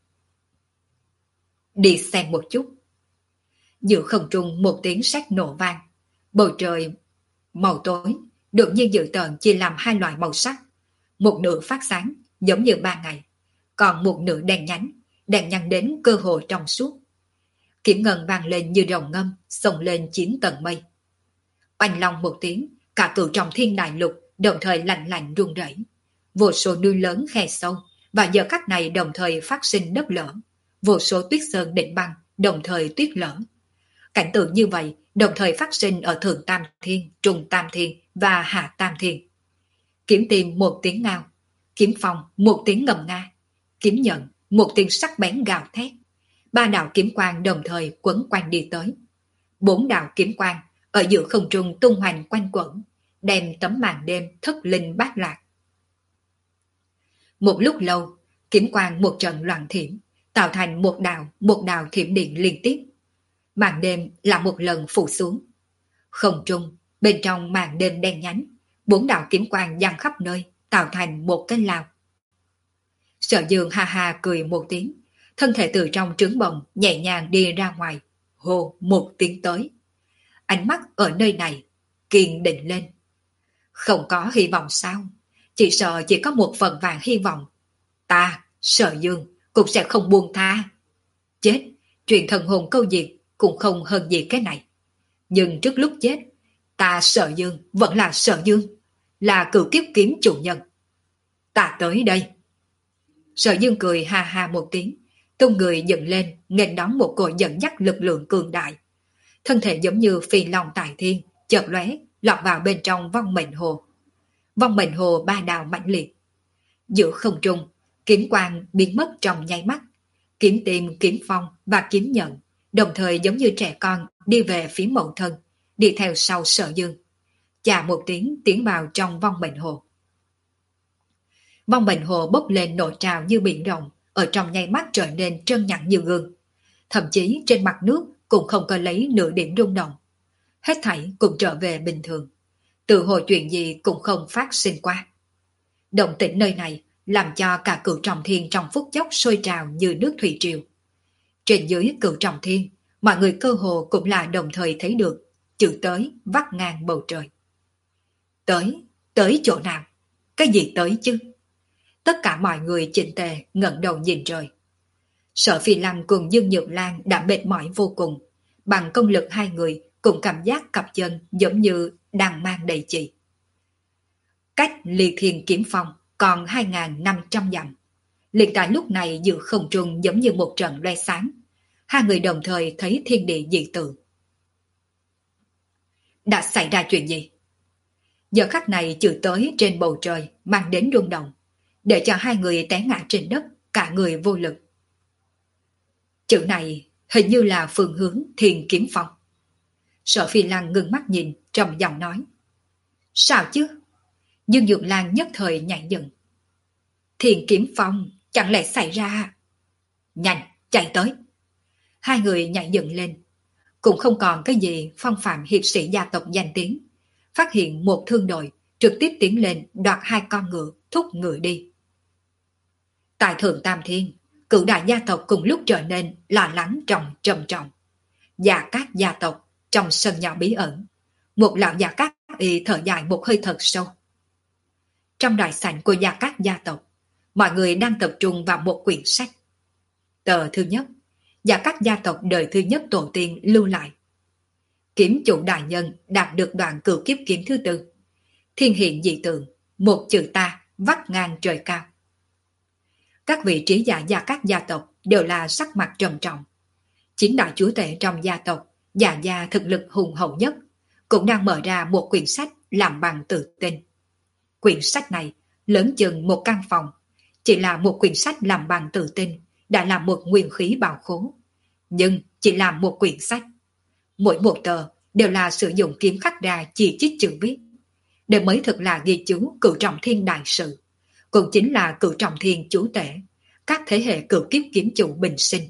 Speaker 1: Đi xem một chút. Giữa không trung một tiếng sét nổ vang, bầu trời màu tối đột nhiên dự tợn chia làm hai loại màu sắc. Một nửa phát sáng giống như ban ngày, còn một nửa đèn nhánh, đèn nhăn đến cơ hồ trong suốt. Kiếm ngân vang lên như rồng ngâm, xông lên chín tầng mây. Oanh long một tiếng, cả cửu trọng thiên đại lục đồng thời lạnh lạnh rung rẩy. Vô số núi lớn khe sâu và giờ khắc này đồng thời phát sinh đất lở. Vô số tuyết sơn định băng đồng thời tuyết lở. Cảnh tượng như vậy đồng thời phát sinh ở Thượng Tam Thiên, Trung Tam Thiên và Hạ Tam Thiên. Kiếm tìm một tiếng ngao, kiếm phong một tiếng ngầm nga, kiếm nhận một tiếng sắc bén gào thét. Ba đạo kiếm quang đồng thời quấn quanh đi tới. Bốn đạo kiếm quang ở giữa không trung tung hoành quanh quẩn, đem tấm màn đêm thất linh bát lạc. Một lúc lâu, kiếm quang một trận loạn thiểm, tạo thành một đạo một đạo thiểm điện liên tiếp. Màn đêm là một lần phủ xuống. Không trung, bên trong màn đêm đen nhánh, bốn đạo kiếm quang giăng khắp nơi, tạo thành một cái lao. Sở Dương ha ha cười một tiếng, thân thể từ trong trứng bồng nhẹ nhàng đi ra ngoài, hô một tiếng tới. Ánh mắt ở nơi này kiên định lên. Không có hy vọng sao? Chỉ sợ chỉ có một phần vàng hy vọng. Ta, Sở Dương, cũng sẽ không buông tha. Chết, chuyện thần hồn câu diệt cũng không hơn gì cái này. Nhưng trước lúc chết, ta Sở Dương vẫn là Sở Dương, là cửu kiếp kiếm chủ nhân. Ta tới đây. Sở Dương cười ha ha một tiếng, tung người dựng lên, nghênh đón một cỗ dẫn dắt lực lượng cường đại. Thân thể giống như phi long tại thiên, chợt lóe, lọt vào bên trong vong mệnh hồ. vong mệnh hồ ba đào mãnh liệt. Giữa không trung, kiếm quang biến mất trong nháy mắt. Kiếm tìm, kiếm phong và kiếm nhận, đồng thời giống như trẻ con đi về phía mẫu thân, đi theo sau Sở Dương. Chà một tiếng tiến vào trong vong mệnh hồ. Vong mệnh hồ bốc lên nổi trào như biển rộng, ở trong nháy mắt trở nên trơn nhẵn như gương. Thậm chí trên mặt nước cũng không có lấy nửa điểm rung động. Hết thảy cũng trở về bình thường. Tự hồ chuyện gì cũng không phát sinh qua. Động tĩnh nơi này làm cho cả Cửu Trọng Thiên trong phút chốc sôi trào như nước thủy triều. Trên dưới Cửu Trọng Thiên, mọi người cơ hồ cũng là đồng thời thấy được chữ tới vắt ngang bầu trời. Tới, tới chỗ nào? Cái gì tới chứ? Tất cả mọi người chỉnh tề ngẩng đầu nhìn trời. Sở Phi Lăng cùng Dương Nhược Lan đã mệt mỏi vô cùng. Bằng công lực hai người cùng cảm giác cặp chân giống như đang mang đầy chỉ. Cách Ly Thiên Kiếm Phong còn hai nghìn năm trăm dặm. Liền tại lúc này giữa không trung giống như một trận loe sáng. Hai người đồng thời thấy thiên địa dị tượng. Đã xảy ra chuyện gì? Giờ khắc này chữ tới trên bầu trời mang đến rung động, để cho hai người té ngã trên đất, cả người vô lực. Chữ này hình như là phương hướng Thiên Kiếm Phong. Sở Phi Lăng ngưng mắt nhìn, trầm giọng nói. Sao chứ? Dương Nhược Lan nhất thời nhảy dựng. Thiên Kiếm Phong chẳng lẽ xảy ra? Nhanh, chạy tới. Hai người nhảy dựng lên. Cũng không còn cái gì phong phạm hiệp sĩ gia tộc danh tiếng. Phát hiện một thương đội trực tiếp tiến lên đoạt hai con ngựa, thúc ngựa đi. Tại Thượng Tam Thiên, cửu đại gia tộc cùng lúc trở nên lo lắng trọng trầm trọng. Gia Cát gia tộc trong sân nhỏ bí ẩn, một lão Gia Cát y thở dài một hơi thật sâu. Trong đại sảnh của Gia Cát gia tộc, mọi người đang tập trung vào một quyển sách. Tờ thứ nhất, Gia Cát gia tộc đời thứ nhất tổ tiên lưu lại. Kiếm chủ đại nhân đạt được đoạn cửu kiếp kiếm thứ tư. Thiên hiện dị tượng, một chữ ta vắt ngang trời cao. Các vị trí giả Gia Cát gia tộc đều là sắc mặt trầm trọng. Chính đại chúa tể trong gia tộc, Gia Gia thực lực hùng hậu nhất, cũng đang mở ra một quyển sách làm bằng tự tin. Quyển sách này lớn chừng một căn phòng, chỉ là một quyển sách làm bằng tự tin, đã là một nguyên khí bảo khố. Nhưng chỉ là một quyển sách. Mỗi một tờ đều là sử dụng kiếm khắc ra chỉ chít chữ viết. Đây mới thực là ghi chú Cửu Trọng Thiên đại sự, cũng chính là Cửu Trọng Thiên chủ tể, các thế hệ cửu kiếp kiếm chủ bình sinh.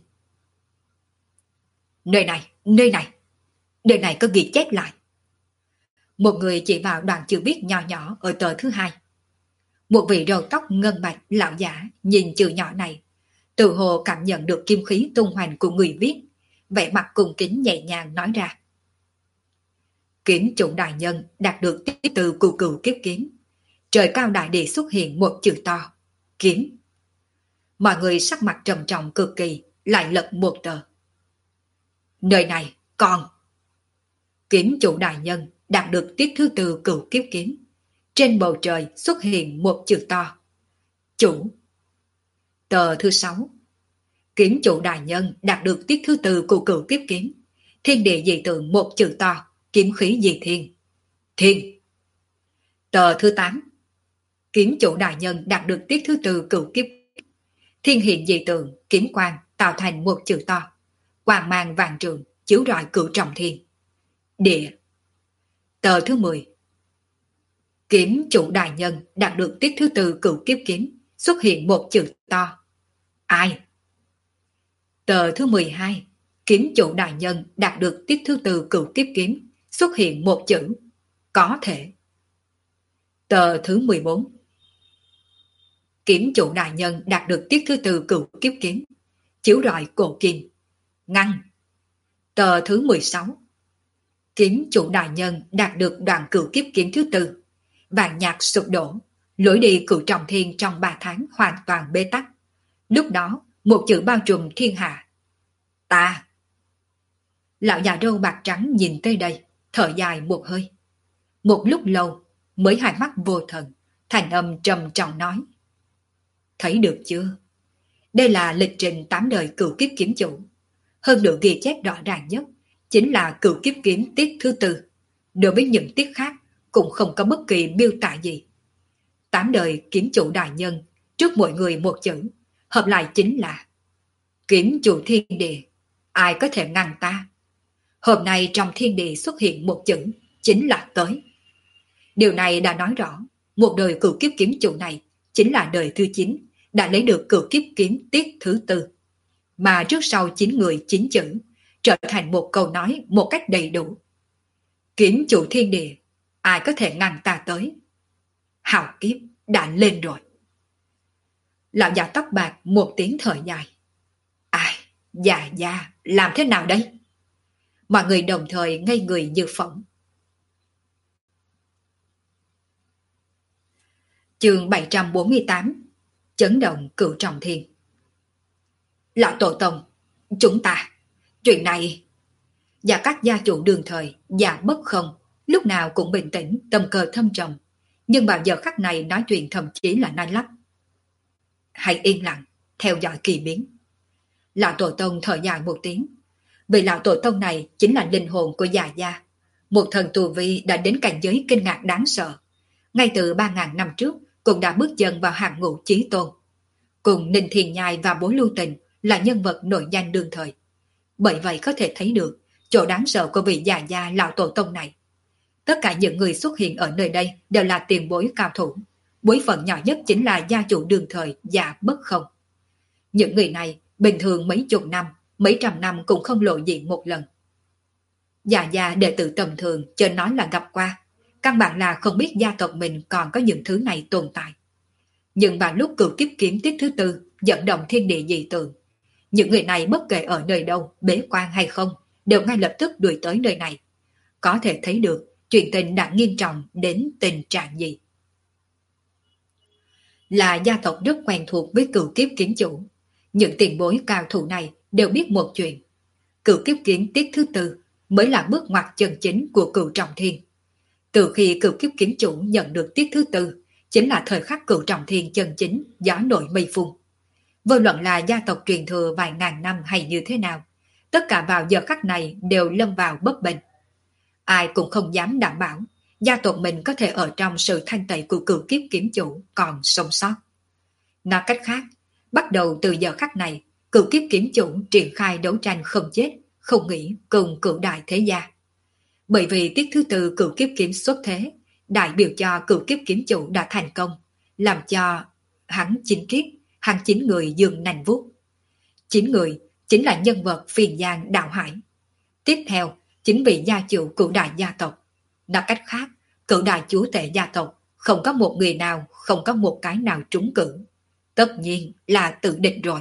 Speaker 1: Nơi này, nơi này, nơi này có ghi chép lại. Một người chỉ vào đoạn chữ viết nhỏ nhỏ ở tờ thứ hai. Một vị râu tóc ngân bạch lão giả nhìn chữ nhỏ này, tự hồ cảm nhận được kim khí tung hoành của người viết, vẻ mặt cung kính nhẹ nhàng nói ra. Kiếm chủ đại nhân đạt được tiếp từ cửu cửu kiếp kiếm. Trời cao đại địa xuất hiện một chữ to, kiếm. Mọi người sắc mặt trầm trọng cực kỳ, lại lật một tờ. Nơi này, còn. Kiếm chủ đại nhân đạt được tiết thứ tư cửu kiếp kiếm. Trên bầu trời xuất hiện một chữ to, chủ. Tờ thứ sáu. Kiếm chủ đại nhân đạt được tiết thứ tư của cửu kiếp kiếm. Thiên địa dị tượng một chữ to, kiếm khí dị thiên. Thiên. Tờ thứ tám. Kiếm chủ đại nhân đạt được tiết thứ tư cửu kiếp. Thiên hiện dị tượng, kiếm quang tạo thành một chữ to. Quang mang vàng trường, chiếu rọi Cửu Trọng Thiên. Địa. Tờ thứ mười. Kiếm chủ đại nhân đạt được tiết thứ tư cửu kiếp kiếm. Xuất hiện một chữ to. Ai? Tờ thứ mười hai. Kiếm chủ đại nhân đạt được tiết thứ tư cửu kiếp kiếm. Xuất hiện một chữ. Có thể. Tờ thứ mười bốn. Kiếm chủ đại nhân đạt được tiết thứ tư cửu kiếp kiếm. Chiếu rọi cổ kim. Ngăn. Tờ thứ mười sáu. Kiếm chủ đại nhân đạt được đoạn cửu kiếp kiếm thứ tư. Vạn nhạc sụp đổ. Lối đi Cửu Trọng Thiên trong ba tháng hoàn toàn bế tắc. Lúc đó, một chữ bao trùm thiên hạ. Ta. Lão già râu bạc trắng nhìn tới đây, thở dài một hơi. Một lúc lâu, mới hai mắt vô thần, thành âm trầm trọng nói. Thấy được chưa? Đây là lịch trình tám đời cửu kiếp kiếm chủ. Hơn nữa ghi chép rõ ràng nhất, chính là cửu kiếp kiếm tiết thứ tư. Đối với những tiết khác, cũng không có bất kỳ miêu tả gì. Tám đời kiếm chủ đại nhân, trước mọi người một chữ, hợp lại chính là kiếm chủ thiên địa, ai có thể ngăn ta? Hôm nay trong thiên địa xuất hiện một chữ, chính là tới. Điều này đã nói rõ, một đời cửu kiếp kiếm chủ này chính là đời thứ chín, đã lấy được cửu kiếp kiếm tiết thứ tư. Mà trước sau chín người chín chữ, trở thành một câu nói một cách đầy đủ. Kiếm chủ thiên địa, ai có thể ngăn ta tới? Hào kiếp đã lên rồi. Lão già tóc bạc một tiếng thở dài. Ai, già già, làm thế nào đây? Mọi người đồng thời ngây người như phỏng. Chương bảy trăm bốn mươi tám. Chấn động cửu trọng thiên. Lão tổ tông, chúng ta, chuyện này... Và các gia chủ đường thời, già bất không, lúc nào cũng bình tĩnh, tâm cơ thâm trầm. Nhưng vào giờ khắc này nói chuyện thậm chí là nói lắp. Hãy yên lặng, theo dõi kỳ biến. Lão tổ tông thở dài một tiếng. Vì lão tổ tông này chính là linh hồn của già gia. Một thần tu vi đã đến cảnh giới kinh ngạc đáng sợ. Ngay từ ba ngàn năm trước, cũng đã bước chân vào hàng ngũ chí tôn. Cùng Ninh Thiên Nhai và Bố Lưu Tình là nhân vật nổi danh đương thời. Bởi vậy có thể thấy được chỗ đáng sợ của vị già gia lão tổ tông này. Tất cả những người xuất hiện ở nơi đây đều là tiền bối cao thủ. Bối phận nhỏ nhất chính là gia chủ đường thời Già Bất Không. Những người này bình thường mấy chục năm, mấy trăm năm cũng không lộ diện một lần. Già gia đệ tử tầm thường cho nói là gặp qua, căn bản là không biết gia tộc mình còn có những thứ này tồn tại. Nhưng vào lúc cửu kiếp kiếm tiết thứ tư dẫn động thiên địa dị tượng, những người này bất kể ở nơi đâu, bế quan hay không, đều ngay lập tức đuổi tới nơi này. Có thể thấy được chuyện tình đã nghiêm trọng đến tình trạng gì. Là gia tộc rất quen thuộc với cửu kiếp kiếm chủ. Những tiền bối cao thủ này đều biết một chuyện. Cửu kiếp kiếm tiết thứ tư mới là bước ngoặt chân chính của cửu trọng thiên. Từ khi cửu kiếp kiếm chủ nhận được tiết thứ tư, chính là thời khắc cửu trọng thiên chân chính, gió nổi mây phun. Vô luận là gia tộc truyền thừa vài ngàn năm hay như thế nào, tất cả vào giờ khắc này đều lâm vào bấp bênh. Ai cũng không dám đảm bảo gia tộc mình có thể ở trong sự thanh tẩy của cửu kiếp kiếm chủ còn sống sót. Nói cách khác, bắt đầu từ giờ khắc này, cửu kiếp kiếm chủ triển khai đấu tranh không chết, không nghỉ cùng cửu đại thế gia. Bởi vì tiết thứ tư cửu kiếp kiếm xuất thế, đại biểu cho cửu kiếp kiếm chủ đã thành công, làm cho hắn chín kiếp, hắn chín người dương nành vuốt. Chín người chính là nhân vật phiền giang đạo hải. Tiếp theo, chính vị gia chủ cửu đại gia tộc. Nói cách khác, cửu đại chúa tể gia tộc, không có một người nào, không có một cái nào trúng cử. Tất nhiên là tự định rồi.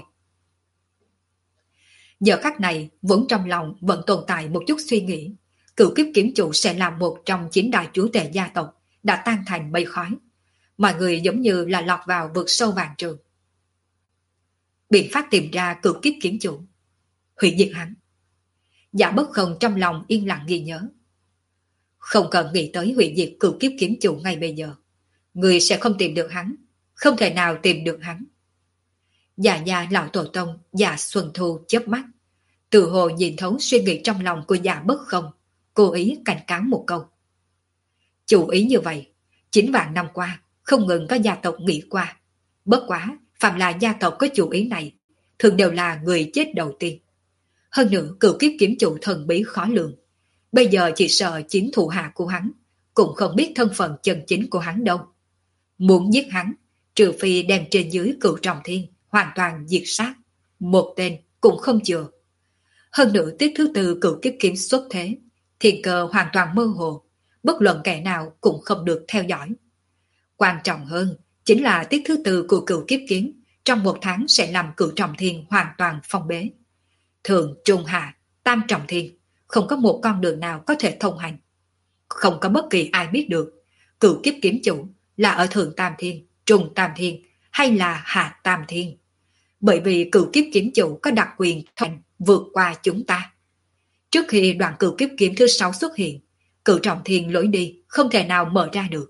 Speaker 1: Giờ khắc này, vốn trong lòng vẫn tồn tại một chút suy nghĩ. Cửu kiếp kiếm chủ sẽ là một trong chín đại chúa tể gia tộc, đã tan thành mây khói. Mọi người giống như là lọt vào vực sâu vàng trường. Biện pháp tìm ra cửu kiếp kiếm chủ, hủy diệt hắn. Giả Bất Không trong lòng yên lặng ghi nhớ. Không cần nghĩ tới hủy diệt cửu kiếp kiếm chủ ngay bây giờ. Người sẽ không tìm được hắn, không thể nào tìm được hắn. Già nhà lão tổ tông, già Xuân Thu chớp mắt. Từ hồ nhìn thấu suy nghĩ trong lòng của Giả Bất Không, cố ý cảnh cáo một câu. Chủ ý như vậy, chín vạn năm qua, không ngừng có gia tộc nghĩ qua. Bất quá, phạm là gia tộc có chủ ý này, thường đều là người chết đầu tiên. Hơn nữa, cửu kiếp kiếm chủ thần bí khó lường. Bây giờ chỉ sợ chính thủ hạ của hắn, cũng không biết thân phận chân chính của hắn đâu. Muốn giết hắn, trừ phi đem trên dưới cửu trọng thiên, hoàn toàn diệt sát. Một tên cũng không chừa. Hơn nữa tiết thứ tư cửu kiếp kiếm xuất thế, thiên cơ hoàn toàn mơ hồ, bất luận kẻ nào cũng không được theo dõi. Quan trọng hơn, chính là tiết thứ tư của cửu kiếp kiếm, trong một tháng sẽ làm cửu trọng thiên hoàn toàn phong bế. Thường, trung, hạ, tam trọng thiên, không có một con đường nào có thể thông hành. Không có bất kỳ ai biết được, cửu kiếp kiếm chủ là ở thượng tam thiên, trung tam thiên, hay là hạ tam thiên. Bởi vì cửu kiếp kiếm chủ có đặc quyền thành vượt qua chúng ta. Trước khi đoạn cửu kiếp kiếm thứ sáu xuất hiện, cửu trọng thiên lối đi không thể nào mở ra được.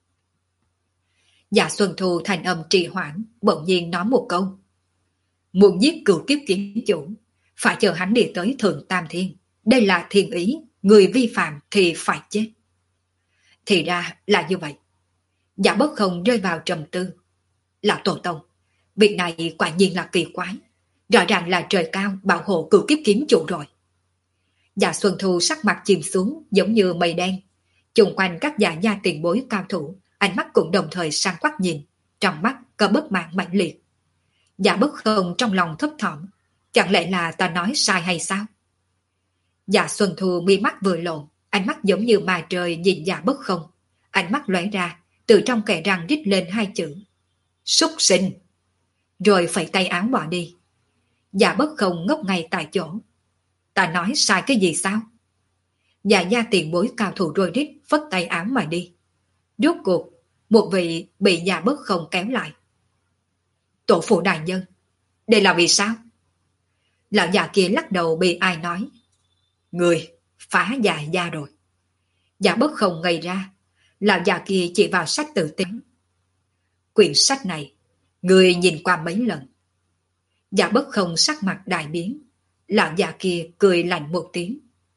Speaker 1: Dạ Xuân Thu thành âm trì hoãn, bỗng nhiên nói một câu. Muốn giết cửu kiếp kiếm chủ, phải chờ hắn đi tới thượng tam thiên. Đây là thiên ý, người vi phạm thì phải chết. Thì ra là như vậy. Giả Bất Không rơi vào trầm tư. Lão tổ tông, việc này quả nhiên là kỳ quái. Rõ ràng là trời cao bảo hộ cửu kiếp kiếm chủ rồi. Dạ Xuân Thu sắc mặt chìm xuống giống như mây đen. Chung quanh các dạ gia tiền bối cao thủ, ánh mắt cũng đồng thời sang quắc nhìn, trong mắt có bất mãn mãnh liệt. Dạ Bất Không trong lòng thấp thỏm, chẳng lẽ là ta nói sai hay sao? Dạ Xuân Thu mi mắt vừa lộn, ánh mắt giống như ma trời nhìn Dạ Bất Không, ánh mắt lóe ra, từ trong kẽ răng rít lên hai chữ: súc sinh. Rồi phẩy tay áo bỏ đi. Dạ Bất Không ngốc ngay tại chỗ. Ta nói sai cái gì sao? Dạ gia tiền bối cao thủ rồi rít phất tay áo mà đi. Rốt cuộc, một vị bị Dạ Bất Không kéo lại. Tổ phụ đại nhân, đây là vì sao? Lão già kia lắc đầu bị ai nói. Người phá dạ gia rồi. Dạ Bất Không ngây ra. Lão già kia chỉ vào sách tự tính. Quyển sách này, người nhìn qua mấy lần? Dạ Bất Không sắc mặt đại biến. Lão già kia cười lạnh một tiếng.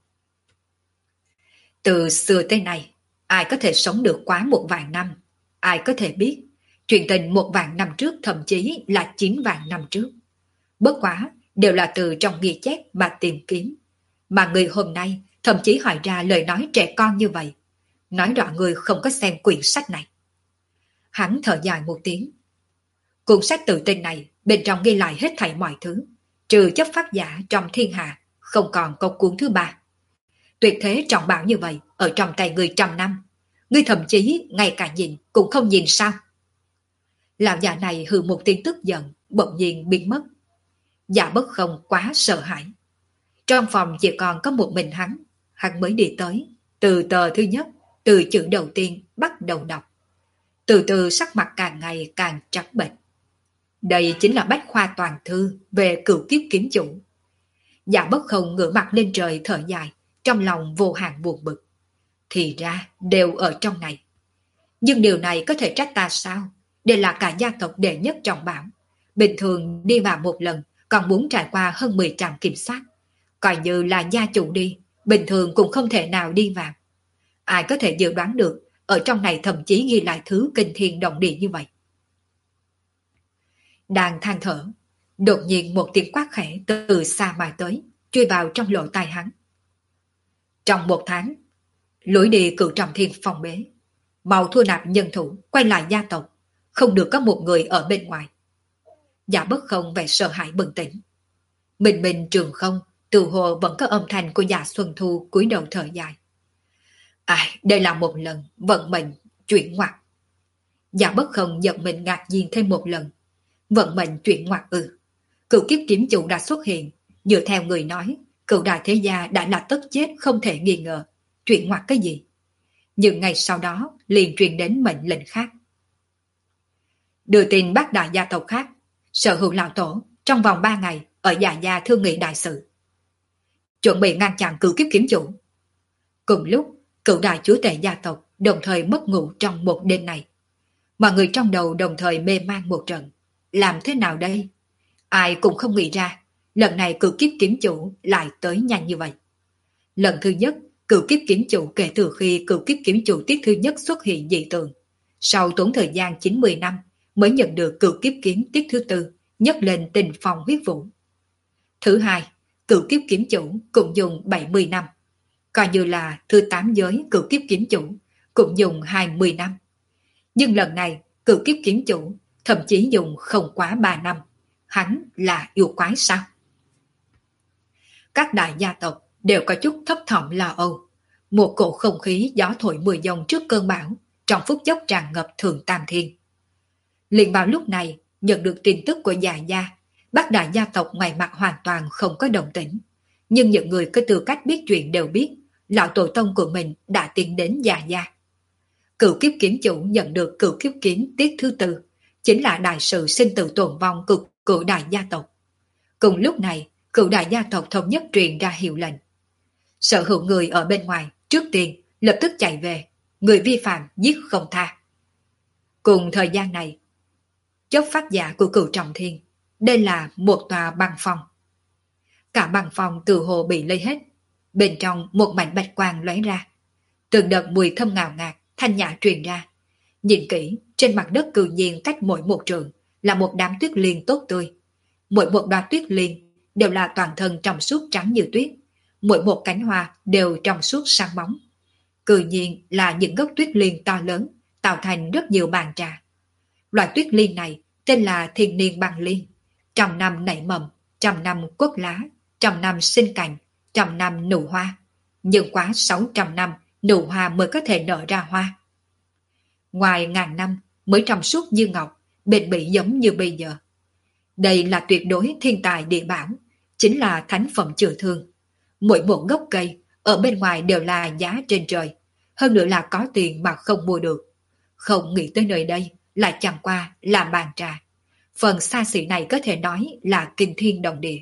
Speaker 1: Từ xưa tới nay, ai có thể sống được quá một vạn năm? Ai có thể biết chuyện tình một vạn năm trước, thậm chí là chín vạn năm trước? Bất quá đều là từ trong ghi chép mà tìm kiếm. Mà người hôm nay thậm chí hỏi ra lời nói trẻ con như vậy, nói rõ người không có xem quyển sách này. Hắn thở dài một tiếng. Cuốn sách tự tin này bên trong ghi lại hết thảy mọi thứ, trừ chấp pháp giả trong thiên hạ, không còn có cuốn thứ ba. Tuyệt thế trọng bảo như vậy ở trong tay người trăm năm, ngươi thậm chí ngay cả nhìn cũng không nhìn sao? Lão già này hừ một tiếng tức giận, bỗng nhiên biến mất. Dạ Bất Không quá sợ hãi. Trong phòng chỉ còn có một mình hắn, hắn mới đi tới, từ tờ thứ nhất, từ chữ đầu tiên bắt đầu đọc. Từ từ sắc mặt càng ngày càng trắng bệch. Đây chính là bách khoa toàn thư về cửu kiếp kiếm chủ. Dạ Bất Không ngửa mặt lên trời thở dài, trong lòng vô hạn buồn bực. Thì ra đều ở trong này. Nhưng điều này có thể trách ta sao? Đây là cả gia tộc đệ nhất trọng bảo. Bình thường đi vào một lần còn muốn trải qua hơn mười trạm kiểm soát. Coi như là gia chủ đi, bình thường cũng không thể nào đi vào. Ai có thể dự đoán được ở trong này thậm chí ghi lại thứ kinh thiên động địa như vậy? Đang than thở, đột nhiên một tiếng quát khẽ từ xa mà tới, chui vào trong lỗ tai hắn. Trong một tháng, lối đi cửu trọng thiên phòng bế, mau thua nạp nhân thủ, quay lại gia tộc, không được có một người ở bên ngoài. Dạ Bất Không vẻ sợ hãi bừng tỉnh. Mình mình trường không, từ hồ vẫn có âm thanh của Dạ Xuân Thu cúi đầu thở dài. À, đây là một lần vận mệnh chuyển ngoặt. Dạ Bất Không giật mình ngạc nhiên thêm một lần. Vận mệnh chuyển ngoặt ư? Cửu kiếp kiếm chủ đã xuất hiện, dựa theo người nói, cửu đại thế gia đã là tất chết không thể nghi ngờ. Chuyển ngoặt cái gì? Nhưng ngày sau đó liền truyền đến mệnh lệnh khác. Đưa tin bác đại gia tộc khác, sở hữu lão tổ trong vòng ba ngày ở Dạ gia thương nghị đại sự, chuẩn bị ngăn chặn cửu kiếp kiếm chủ. Cùng lúc, cửu đại chúa tể gia tộc đồng thời mất ngủ trong một đêm này. Mọi người trong đầu đồng thời mê man một trận. Làm thế nào đây? Ai cũng không nghĩ ra, lần này cửu kiếp kiếm chủ lại tới nhanh như vậy. Lần thứ nhất, cửu kiếp kiếm chủ kể từ khi cửu kiếp kiếm chủ tiết thứ nhất xuất hiện dị tượng, sau tốn thời gian chín mươi năm mới nhận được cửu kiếp kiếm tiết thứ tư, nhấc lên tình phong huyết vũ. Thứ hai, cửu kiếp kiếm chủ cũng dùng bảy mươi năm, coi như là thứ tám giới cửu kiếp kiếm chủ cũng dùng hai mươi năm. Nhưng lần này, cửu kiếp kiếm chủ thậm chí dùng không quá ba năm. Hắn là yêu quái sao? Các đại gia tộc đều có chút thấp thỏm lo âu. Một cổ không khí gió thổi mưa dòng trước cơn bão, trong phút chốc tràn ngập Thượng Tam Thiên. Liền vào lúc này, nhận được tin tức của Dạ gia, bác đại gia tộc ngoài mặt hoàn toàn không có động tĩnh. Nhưng những người có tư cách biết chuyện đều biết, lão tổ tông của mình đã tiến đến Dạ gia. Cửu kiếp kiếm chủ nhận được cửu kiếp kiếm tiết thứ tư, chính là đại sự sinh tử tồn vong của cửu đại gia tộc. Cùng lúc này, cửu đại gia tộc thống nhất truyền ra hiệu lệnh. Sở hữu người ở bên ngoài, trước tiên, lập tức chạy về, người vi phạm giết không tha. Cùng thời gian này, chấp pháp giả của cửu trọng thiên, đây là một tòa băng phòng. Cả băng phòng từ hồ bị lấy hết, bên trong một mảnh bạch quang lóe ra. Từng đợt mùi thơm ngào ngạt, thanh nhã truyền ra. Nhìn kỹ, trên mặt đất cự nhiên cách mỗi một trường là một đám tuyết liên tốt tươi. Mỗi một đoá tuyết liên đều là toàn thân trong suốt trắng như tuyết. Mỗi một cánh hoa đều trong suốt sáng bóng. Cự nhiên là những gốc tuyết liên to lớn, tạo thành rất nhiều bàn trà. Loại tuyết liên này tên là thiên niên băng liên. Trăm năm nảy mầm, trăm năm quất lá, trăm năm sinh cành, trăm năm nụ hoa. Nhưng quá sáu trăm năm, nụ hoa mới có thể nở ra hoa. Ngoài ngàn năm mới trong suốt như ngọc, bền bỉ giống như bây giờ. Đây là tuyệt đối thiên tài địa bảo, chính là thánh phẩm chữa thương. Mỗi một gốc cây ở bên ngoài đều là giá trên trời, hơn nữa là có tiền mà không mua được. Không nghĩ tới nơi đây lại chẳng qua là bàn trà. Phần xa xỉ này có thể nói là kinh thiên động địa.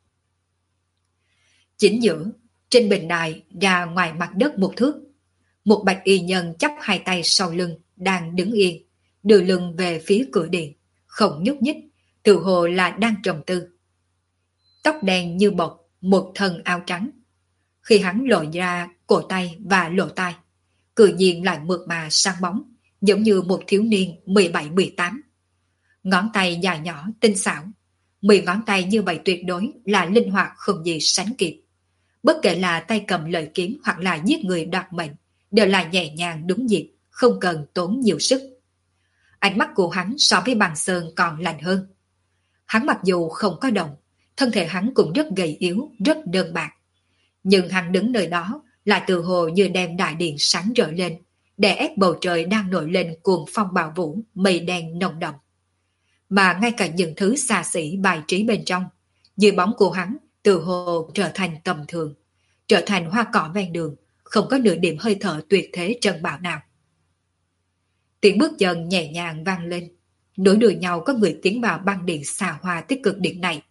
Speaker 1: Chính giữa, trên bình đài ra ngoài mặt đất một thước, một bạch y nhân chắp hai tay sau lưng đang đứng yên, đưa lưng về phía cửa điện, không nhúc nhích, tự hồ là đang trầm tư. Tóc đen như bột, một thân áo trắng. Khi hắn lộ ra cổ tay và lỗ tai, cự nhiên lại mượt mà sáng bóng, giống như một thiếu niên mười bảy mười tám. Ngón tay dài nhỏ tinh xảo, mười ngón tay như vậy tuyệt đối là linh hoạt không gì sánh kịp. Bất kể là tay cầm lợi kiếm hoặc là giết người đoạt mệnh, đều là nhẹ nhàng đúng nhịp, không cần tốn nhiều sức. Ánh mắt của hắn so với bằng sơn còn lạnh hơn. Hắn mặc dù không có đồng, thân thể hắn cũng rất gầy yếu, rất đơn bạc. Nhưng hắn đứng nơi đó lại tự hồ như đem đại điện sáng rỡ lên, đè ép bầu trời đang nổi lên cuồng phong bạo vũ, mây đen nồng đậm. Mà ngay cả những thứ xa xỉ bài trí bên trong, dưới bóng của hắn tự hồ trở thành tầm thường, trở thành hoa cỏ ven đường, không có nửa điểm hơi thở tuyệt thế trần bạo nào. Tiếng bước chân nhẹ nhàng vang lên, nối đuôi nhau có người tiến vào băng điện xa hoa tích cực điện này.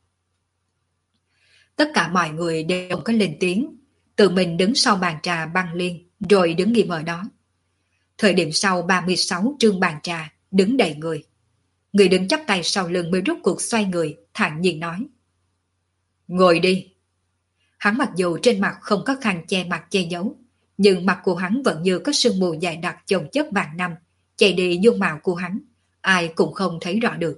Speaker 1: Tất cả mọi người đều không có lên tiếng, tự mình đứng sau bàn trà băng liên, rồi đứng nghiêm ở đó. Thời điểm sau ba mươi sáu trương bàn trà, đứng đầy người. Người đứng chắp tay sau lưng mới rút cuộc xoay người, thản nhiên nói. Ngồi đi. Hắn mặc dù trên mặt không có khăn che mặt che giấu, nhưng mặt của hắn vẫn như có sương mù dày đặc chồng chất vàng năm, che đi dung mạo của hắn, ai cũng không thấy rõ được.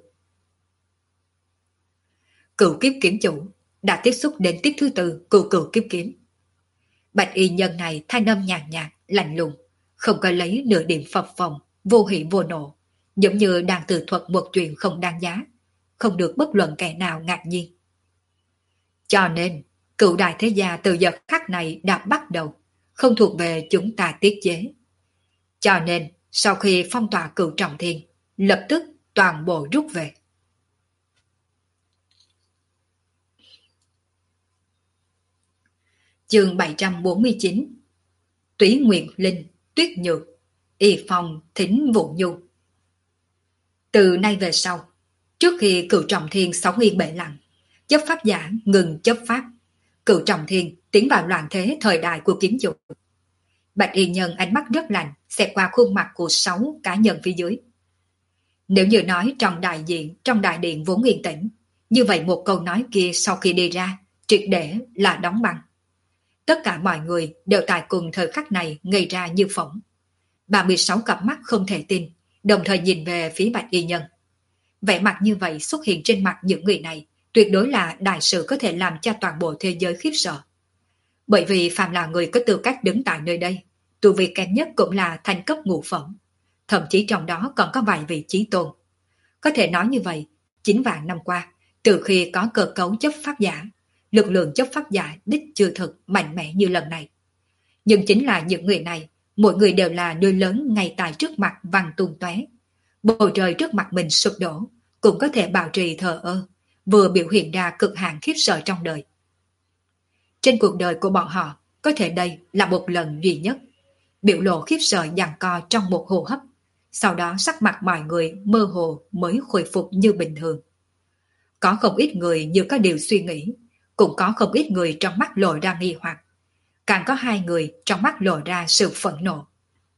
Speaker 1: Cựu kiếp kiếm chủ đã tiếp xúc đến tiếp thứ tư cựu cựu kiếp kiếm. Bạch y nhân này thanh âm nhàn nhạt, lạnh lùng, không có lấy nửa điểm phập phồng, vô hỉ vô nộ, giống như đang tự thuật một chuyện không đáng giá, không được bất luận kẻ nào ngạc nhiên. Cho nên, cựu đại thế gia từ giờ khắc này đã bắt đầu, không thuộc về chúng ta tiết chế. Cho nên, sau khi phong tỏa cựu trọng thiên, lập tức toàn bộ rút về. Chương bảy trăm bốn mươi chín. Túy Nguyệt Linh, Tuyết Nhược, Y Phong Thính Vũ Nhu. Từ nay về sau, trước khi cựu trọng thiên sống yên bể lặng, chấp pháp giả ngừng chấp pháp, cựu trọng thiên tiến vào loạn thế thời đại của kiếm chủ. Bạch y nhân ánh mắt rất lạnh, xẹt qua khuôn mặt của sáu cá nhân phía dưới. Nếu như nói trong đại diện, trong đại điện vốn yên tĩnh, như vậy một câu nói kia sau khi đi ra, triệt để là đóng băng. Tất cả mọi người đều tại cùng thời khắc này ngây ra như phỏng. ba mươi sáu cặp mắt không thể tin, đồng thời nhìn về phía bạch y nhân. Vẻ mặt như vậy xuất hiện trên mặt những người này, tuyệt đối là đại sự có thể làm cho toàn bộ thế giới khiếp sợ. Bởi vì phàm là người có tư cách đứng tại nơi đây, tu vi kém nhất cũng là thành cấp ngũ phẩm, thậm chí trong đó còn có vài vị chí tôn. Có thể nói như vậy, chín vạn năm qua, từ khi có cơ cấu chấp pháp giả, lực lượng chấp pháp giả đích chưa thực mạnh mẽ như lần này. Nhưng chính là những người này, mỗi người đều là đôi lớn ngay tại trước mặt văng tung tóe. Bầu trời trước mặt mình sụp đổ, cũng có thể bảo trì thờ ơ, vừa biểu hiện ra cực hạn khiếp sợ trong đời. Trên cuộc đời của bọn họ, có thể đây là một lần duy nhất. Biểu lộ khiếp sợ giằng co trong một hô hấp, sau đó sắc mặt mọi người mơ hồ mới khôi phục như bình thường. Có không ít người như có điều suy nghĩ, cũng có không ít người trong mắt lộ ra nghi hoặc. Càng có hai người trong mắt lộ ra sự phẫn nộ.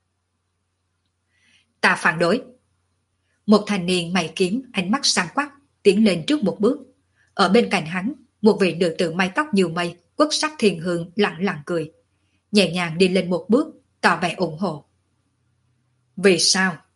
Speaker 1: Ta phản đối. Một thanh niên mày kiếm, ánh mắt sáng quắc, tiến lên trước một bước. Ở bên cạnh hắn, một vị nữ tử mái tóc nhiều mây, quất sắc thiên hương lặng lặng cười. Nhẹ nhàng đi lên một bước, tỏ vẻ ủng hộ. Vì sao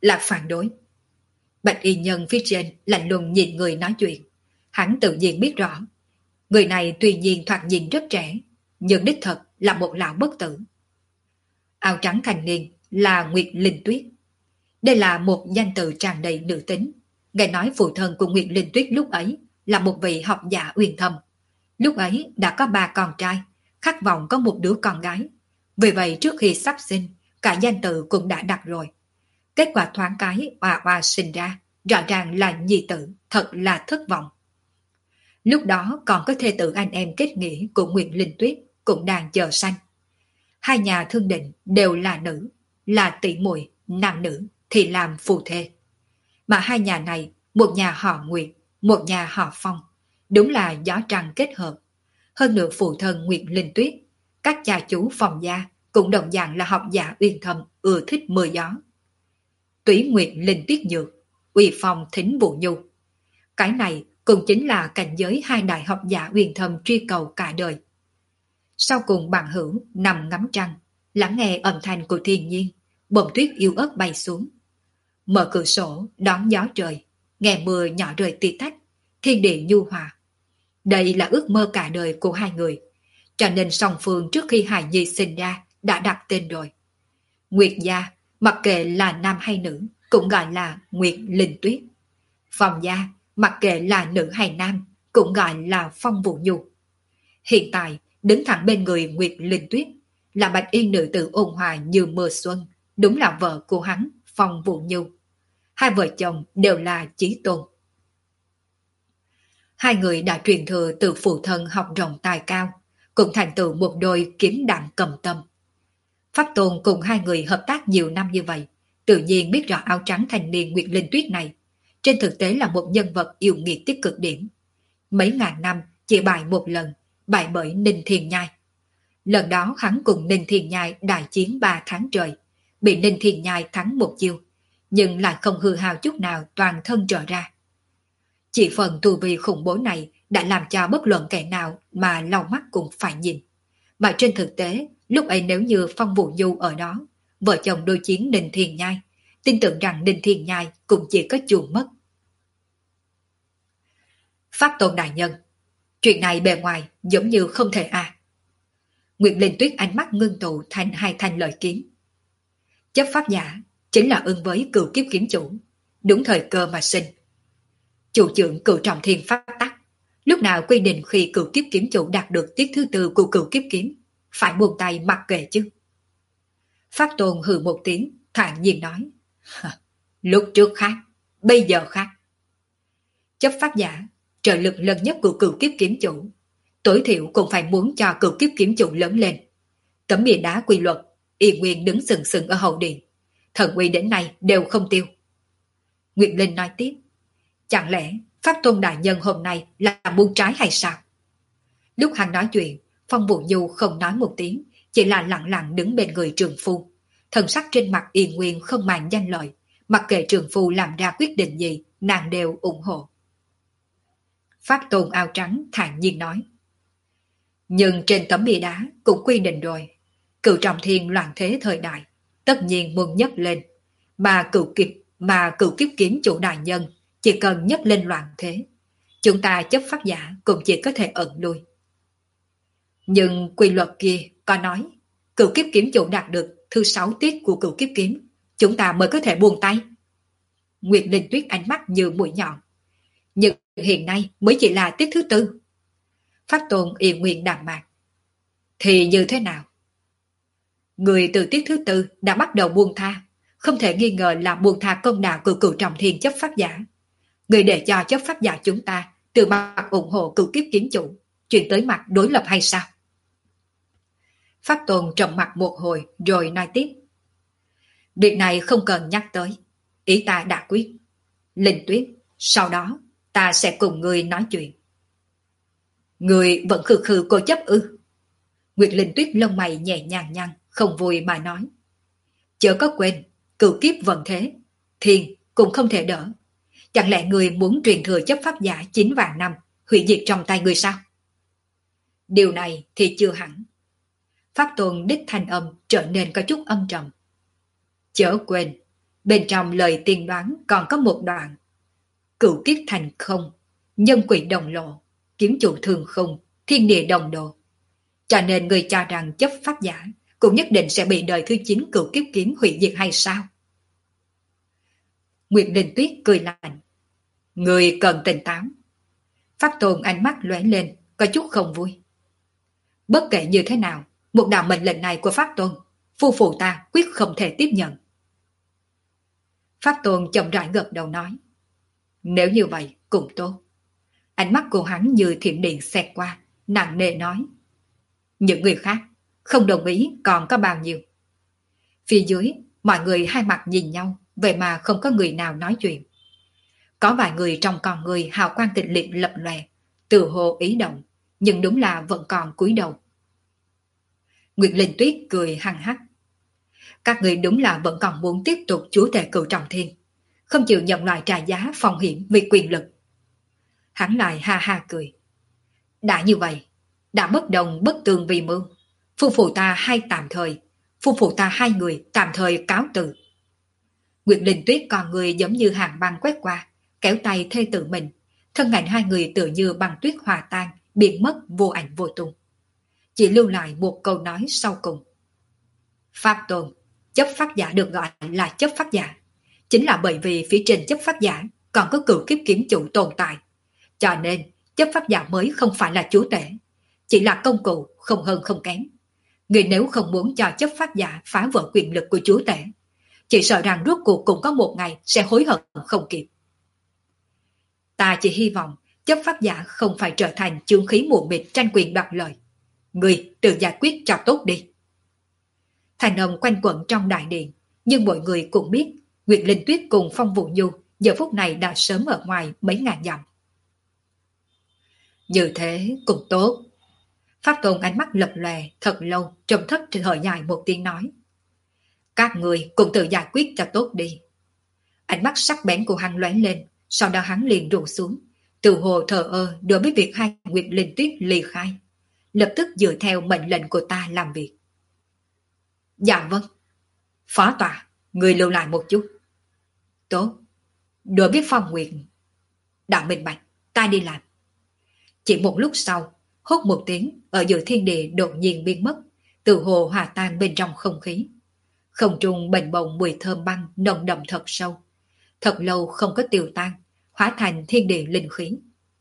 Speaker 1: là phản đối. Bạch y nhân phía trên lạnh lùng nhìn người nói chuyện. Hắn tự nhiên biết rõ. Người này tuy nhiên thoạt nhìn rất trẻ, nhưng đích thật là một lão bất tử. Áo trắng thanh niên là Nguyệt Linh Tuyết. Đây là một danh từ tràn đầy nữ tính. Nghe nói phụ thân của Nguyệt Linh Tuyết lúc ấy là một vị học giả uyên thâm. Lúc ấy đã có ba con trai, khát vọng có một đứa con gái. Vì vậy trước khi sắp sinh, cả danh từ cũng đã đặt rồi. Kết quả thoáng cái oà oà sinh ra, rõ ràng là nhi tử, thật là thất vọng. Lúc đó còn có thê tử anh em kết nghĩa của Nguyệt Linh Tuyết cũng đang chờ sanh. Hai nhà thương định đều là nữ, là tỷ muội, nam nữ thì làm phù thê. Mà hai nhà này, một nhà họ Nguyệt, một nhà họ Phong, đúng là gió trăng kết hợp. Hơn nữa phụ thân Nguyệt Linh Tuyết, các cha chú Phong gia cũng đồng dạng là học giả uyên thâm, ưa thích mưa gió. Túy Nguyệt Linh Tuyết nhược, uy phong thính vụ nhu. Cái này cũng chính là cảnh giới hai đại học giả uyên thâm truy cầu cả đời. Sau cùng bạn hữu nằm ngắm trăng, lắng nghe âm thanh của thiên nhiên, bông tuyết yêu ớt bay xuống. Mở cửa sổ đón gió trời, nghe mưa nhỏ rơi tí tách, thiên địa nhu hòa. Đây là ước mơ cả đời của hai người, cho nên song phương trước khi hài nhi sinh ra đã đặt tên rồi. Nguyệt gia, mặc kệ là nam hay nữ, cũng gọi là Nguyệt Linh Tuyết. Phong gia, mặc kệ là nữ hay nam, cũng gọi là Phong Vũ Nhu. Hiện tại, đứng thẳng bên người Nguyệt Linh Tuyết là bạch y nữ tử ôn hòa như mưa xuân, đúng là vợ của hắn, Phong Vũ Nhu. Hai vợ chồng đều là chí tôn. Hai người đã truyền thừa từ phụ thân học rộng tài cao, cũng thành tựu một đôi kiếm đạn cầm tâm. Pháp Tôn cùng hai người hợp tác nhiều năm như vậy, tự nhiên biết rõ áo trắng thanh niên Nguyệt Linh Tuyết này, trên thực tế là một nhân vật yêu nghiệt tích cực điểm. Mấy ngàn năm chỉ bại một lần, bại bởi Ninh Thiên Nhai. Lần đó hắn cùng Ninh Thiên Nhai đại chiến ba tháng trời, bị Ninh Thiên Nhai thắng một chiêu, nhưng lại không hư hao chút nào toàn thân trở ra. Chỉ phần tu vi khủng bố này đã làm cho bất luận kẻ nào mà lau mắt cũng phải nhìn. Mà trên thực tế, lúc ấy nếu như Phong Vũ Nhu ở đó, vợ chồng đối chiến Ninh Thiên Nhai, tin tưởng rằng Ninh Thiên Nhai cũng chỉ có chuồn mất. Pháp Tôn đại nhân, chuyện này bề ngoài giống như không thể à. Nguyệt Linh Tuyết ánh mắt ngưng tụ thành hai thanh lợi kiếm. Chấp pháp giả chính là ưng với cửu kiếp kiếm chủ, đúng thời cơ mà sinh. Chủ trưởng cửu trọng thiên pháp tắc, lúc nào quy định khi cửu kiếp kiếm chủ đạt được tiết thứ tư của cửu kiếp kiếm, phải buông tay mặc kệ chứ. Pháp Tôn hừ một tiếng, thản nhiên nói, lúc trước khác, bây giờ khác. Chấp pháp giả, trợ lực lớn nhất của cửu kiếp kiếm chủ, tối thiểu cũng phải muốn cho cửu kiếp kiếm chủ lớn lên. Tấm bia đá quy luật, y nguyên đứng sừng sừng ở hậu điện, thần uy đến nay đều không tiêu. Nguyệt Linh nói tiếp, chẳng lẽ Pháp Tôn đại nhân hôm nay là buông trái hay sao? Lúc hắn nói chuyện, Phong Vũ Nhu không nói một tiếng, chỉ là lặng lặng đứng bên người trường phu. Thần sắc trên mặt y nguyên không màng danh lợi, mặc kệ trường phu làm ra quyết định gì, nàng đều ủng hộ. Pháp Tôn áo trắng thản nhiên nói, nhưng trên tấm bia đá cũng quy định rồi, cửu trọng thiên loạn thế thời đại, tất nhiên muốn nhấc lên, mà cửu kiếp mà cửu kiếp kiếm chủ đại nhân chỉ cần nhấc lên loạn thế, chúng ta chấp pháp giả cũng chỉ có thể ẩn lui. Nhưng quy luật kia có nói, cửu kiếp kiếm chủ đạt được thứ sáu tiết của cửu kiếp kiếm, chúng ta mới có thể buông tay. Nguyệt Linh Tuyết ánh mắt như mũi nhọn. Nhưng hiện nay mới chỉ là tiết thứ tư. Pháp Tôn yên nguyện đạm mạc. Thì như thế nào? Người từ tiết thứ tư đã bắt đầu buông tha, không thể nghi ngờ là buông tha công đạo của cửu trọng thiên chấp pháp giả. Người để cho chấp pháp giả chúng ta từ mặt ủng hộ cửu kiếp kiếm chủ, chuyển tới mặt đối lập hay sao? Pháp Tôn trầm mặt một hồi rồi nói tiếp. Việc này không cần nhắc tới, ý ta đã quyết. Linh Tuyết, sau đó ta sẽ cùng người nói chuyện. Người vẫn khư khư cố chấp ư? Nguyệt Linh Tuyết lông mày nhẹ nhàng nhăn, không vui mà nói. Chớ có quên, cửu kiếp vận thế, thiên cũng không thể đỡ. Chẳng lẽ người muốn truyền thừa chấp pháp giả chín vạn năm, hủy diệt trong tay người sao? Điều này thì chưa hẳn. Pháp Tôn đích thanh âm trở nên có chút âm trầm. Chớ quên, Bên trong lời tiên đoán còn có một đoạn: cửu kiếp thành không, nhân quỷ đồng lộ, kiếm chủ thường không, thiên địa đồng độ. Cho nên người cho rằng chấp pháp giả cũng nhất định sẽ bị đời thứ chín cửu kiếp kiếm hủy diệt hay sao? Nguyệt Linh Tuyết cười lạnh. Người cần tỉnh táo. Pháp Tôn ánh mắt lóe lên, có chút không vui. Bất kể như thế nào, một đạo mệnh lệnh này của Pháp Tôn, phu phụ ta quyết không thể tiếp nhận. Pháp Tôn chậm rãi gật đầu nói. Nếu như vậy, cũng tốt. Ánh mắt của hắn như thiểm điện xẹt qua, nặng nề nói. Những người khác, không đồng ý còn có bao nhiêu? Phía dưới, mọi người hai mặt nhìn nhau, vậy mà không có người nào nói chuyện. Có vài người trong con người hào quang kịch liệt lập lòe, từ hồ ý động, nhưng đúng là vẫn còn cúi đầu. Nguyệt Linh Tuyết cười hăng hắc. Các người đúng là vẫn còn muốn tiếp tục chúa tể cửu trọng thiên, không chịu nhận loại trả giá phong hiểm vì quyền lực. Hắn lại ha ha cười. Đã như vậy, đã bất đồng bất tường vì mưu, phu phụ ta hai tạm thời, phu phụ ta hai người tạm thời cáo từ. Nguyệt Linh Tuyết còn người giống như hàng băng quét qua, kéo tay thê tự mình, thân ảnh hai người tựa như băng tuyết hòa tan, biến mất vô ảnh vô tung. Chỉ lưu lại một câu nói sau cùng. Pháp Tôn, chấp pháp giả được gọi là chấp pháp giả, chính là bởi vì phía trên chấp pháp giả còn có cửu kiếp kiếm chủ tồn tại, cho nên chấp pháp giả mới không phải là chúa tể, chỉ là công cụ, không hơn không kém. Người nếu không muốn cho chấp pháp giả phá vỡ quyền lực của chúa tể, chỉ sợ rằng rốt cuộc cũng có một ngày sẽ hối hận không kịp. Ta chỉ hy vọng chấp pháp giả không phải trở thành chướng khí mù mịt tranh quyền đoạt lợi. Người tự giải quyết cho tốt đi. Thành âm quanh quẩn trong đại điện, nhưng mọi người cũng biết Nguyệt Linh Tuyết cùng Phong Vũ Nhu giờ phút này đã sớm ở ngoài mấy ngàn dặm. Như thế cũng tốt. Pháp Tôn ánh mắt lập lòe thật lâu, trầm thất thở dài một tiếng nói. Các người cũng tự giải quyết cho tốt đi. Ánh mắt sắc bén của hắn lóe lên, sau đó hắn liền rủ xuống, từ hồ thờ ơ đối với việc hai Nguyệt Linh Tuyết ly khai, lập tức dựa theo mệnh lệnh của ta làm việc. Dạ vâng. Phó tòa, người lưu lại một chút. Tốt. Đối với Phong Nguyệt, đã minh bạch, ta đi làm. Chỉ một lúc sau, hốt một tiếng, ở giữa thiên địa đột nhiên biến mất, từ hồ hòa tan bên trong không khí. Không trung bềnh bồng mùi thơm băng nồng đậm thật sâu, thật lâu không có tiêu tan, hóa thành thiên địa linh khí.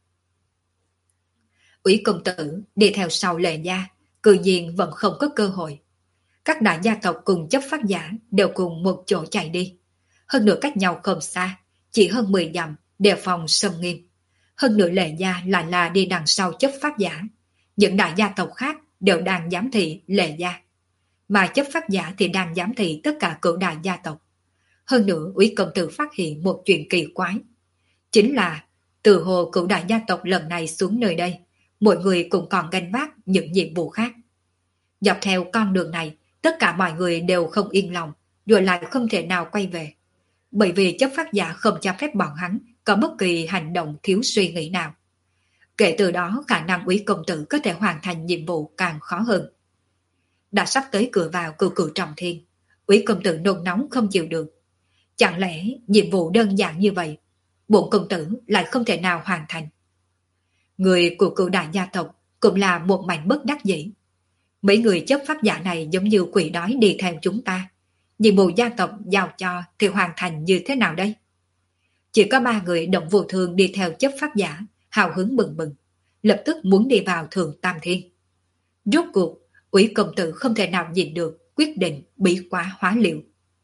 Speaker 1: Úy công tử đi theo sau Lệ gia, cư nhiên vẫn không có cơ hội. Các đại gia tộc cùng chấp pháp giả đều cùng một chỗ chạy đi. Hơn nữa cách nhau không xa, chỉ hơn mười dặm, đề phòng sông nghiêm. Hơn nữa Lệ gia lại là đi đằng sau chấp pháp giả. Những đại gia tộc khác đều đang giám thị Lệ gia, mà chấp pháp giả thì đang giám thị tất cả cửu đại gia tộc. Hơn nữa Úy công tử phát hiện một chuyện kỳ quái, chính là từ hồ cửu đại gia tộc lần này xuống nơi đây, mọi người cũng còn gánh vác những nhiệm vụ khác. Dọc theo con đường này, tất cả mọi người đều không yên lòng, rồi lại không thể nào quay về, bởi vì chấp pháp giả không cho phép bọn hắn có bất kỳ hành động thiếu suy nghĩ nào. Kể từ đó khả năng Úy công tử có thể hoàn thành nhiệm vụ càng khó hơn. Đã sắp tới cửa vào cửu cửu trọng thiên, Úy công tử nôn nóng không chịu được. Chẳng lẽ nhiệm vụ đơn giản như vậy, bổn công tử lại không thể nào hoàn thành? Người của cửu đại gia tộc cũng là một mảnh bất đắc dĩ. Mấy người chấp pháp giả này giống như quỷ đói đi theo chúng ta. Nhiệm vụ gia tộc giao cho thì hoàn thành như thế nào đây? Chỉ có ba người động vô thương đi theo chấp pháp giả, hào hứng bừng bừng, lập tức muốn đi vào Thượng Tam Thiên. Rốt cuộc, Úy công tử không thể nào nhìn được, quyết định bí quá hóa liệu.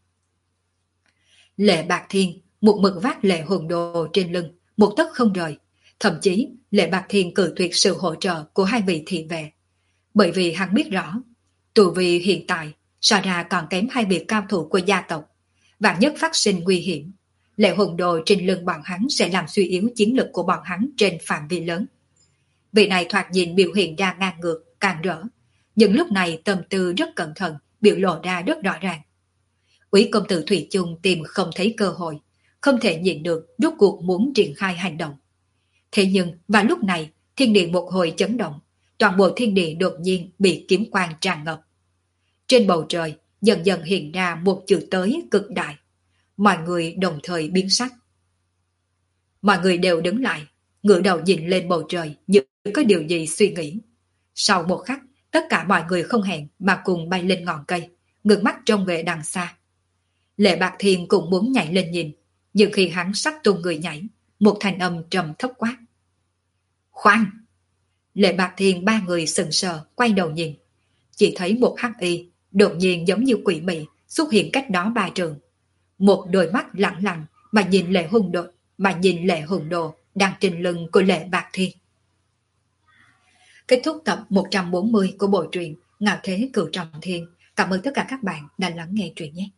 Speaker 1: Lệ Bạc Thiên một mực vác Lệ Hồn Đồ trên lưng, một tấc không rời. Thậm chí Lệ Bạc Thiên cự tuyệt sự hỗ trợ của hai vị thị vệ, bởi vì hắn biết rõ tù vì hiện tại so ra còn kém hai vị cao thủ của gia tộc. Vạn nhất phát sinh nguy hiểm, Lệ Hồn Đồ trên lưng bọn hắn sẽ làm suy yếu chiến lực của bọn hắn trên phạm vi lớn. Vị này thoạt nhìn biểu hiện ra ngang ngược, càng rỡ, nhưng lúc này tâm tư rất cẩn thận, biểu lộ ra rất rõ ràng. Úy công tử thủy chung tìm không thấy cơ hội, không thể nhịn được, rốt cuộc muốn triển khai hành động. Thế nhưng vào lúc này, thiên địa một hồi chấn động, toàn bộ thiên địa đột nhiên bị kiếm quang tràn ngập. Trên bầu trời dần dần hiện ra một chữ tới cực đại. mọi người đồng thời biến sắc. Mọi người đều đứng lại, ngửa đầu nhìn lên bầu trời như có điều gì suy nghĩ. Sau một khắc, tất cả mọi người không hẹn mà cùng bay lên ngọn cây, ngước mắt trông về đằng xa. Lệ Bạc Thiên cũng muốn nhảy lên nhìn, nhưng khi hắn sắp tung người nhảy, một thanh âm trầm thấp quát. Khoan! Lệ Bạc Thiên ba người sừng sờ quay đầu nhìn, chỉ thấy một hắc y đột nhiên giống như quỷ mị xuất hiện cách đó ba trường. Một đôi mắt lẳng lặng mà nhìn Lệ Hùng Đồ, mà nhìn Lệ Hùng Đồ đang trên lưng của Lệ Bạc Thiên. Kết thúc tập một trăm bốn mươi của bộ truyện Ngạo Thế Cửu Trọng Thiên. Cảm ơn tất cả các bạn đã lắng nghe truyện nhé.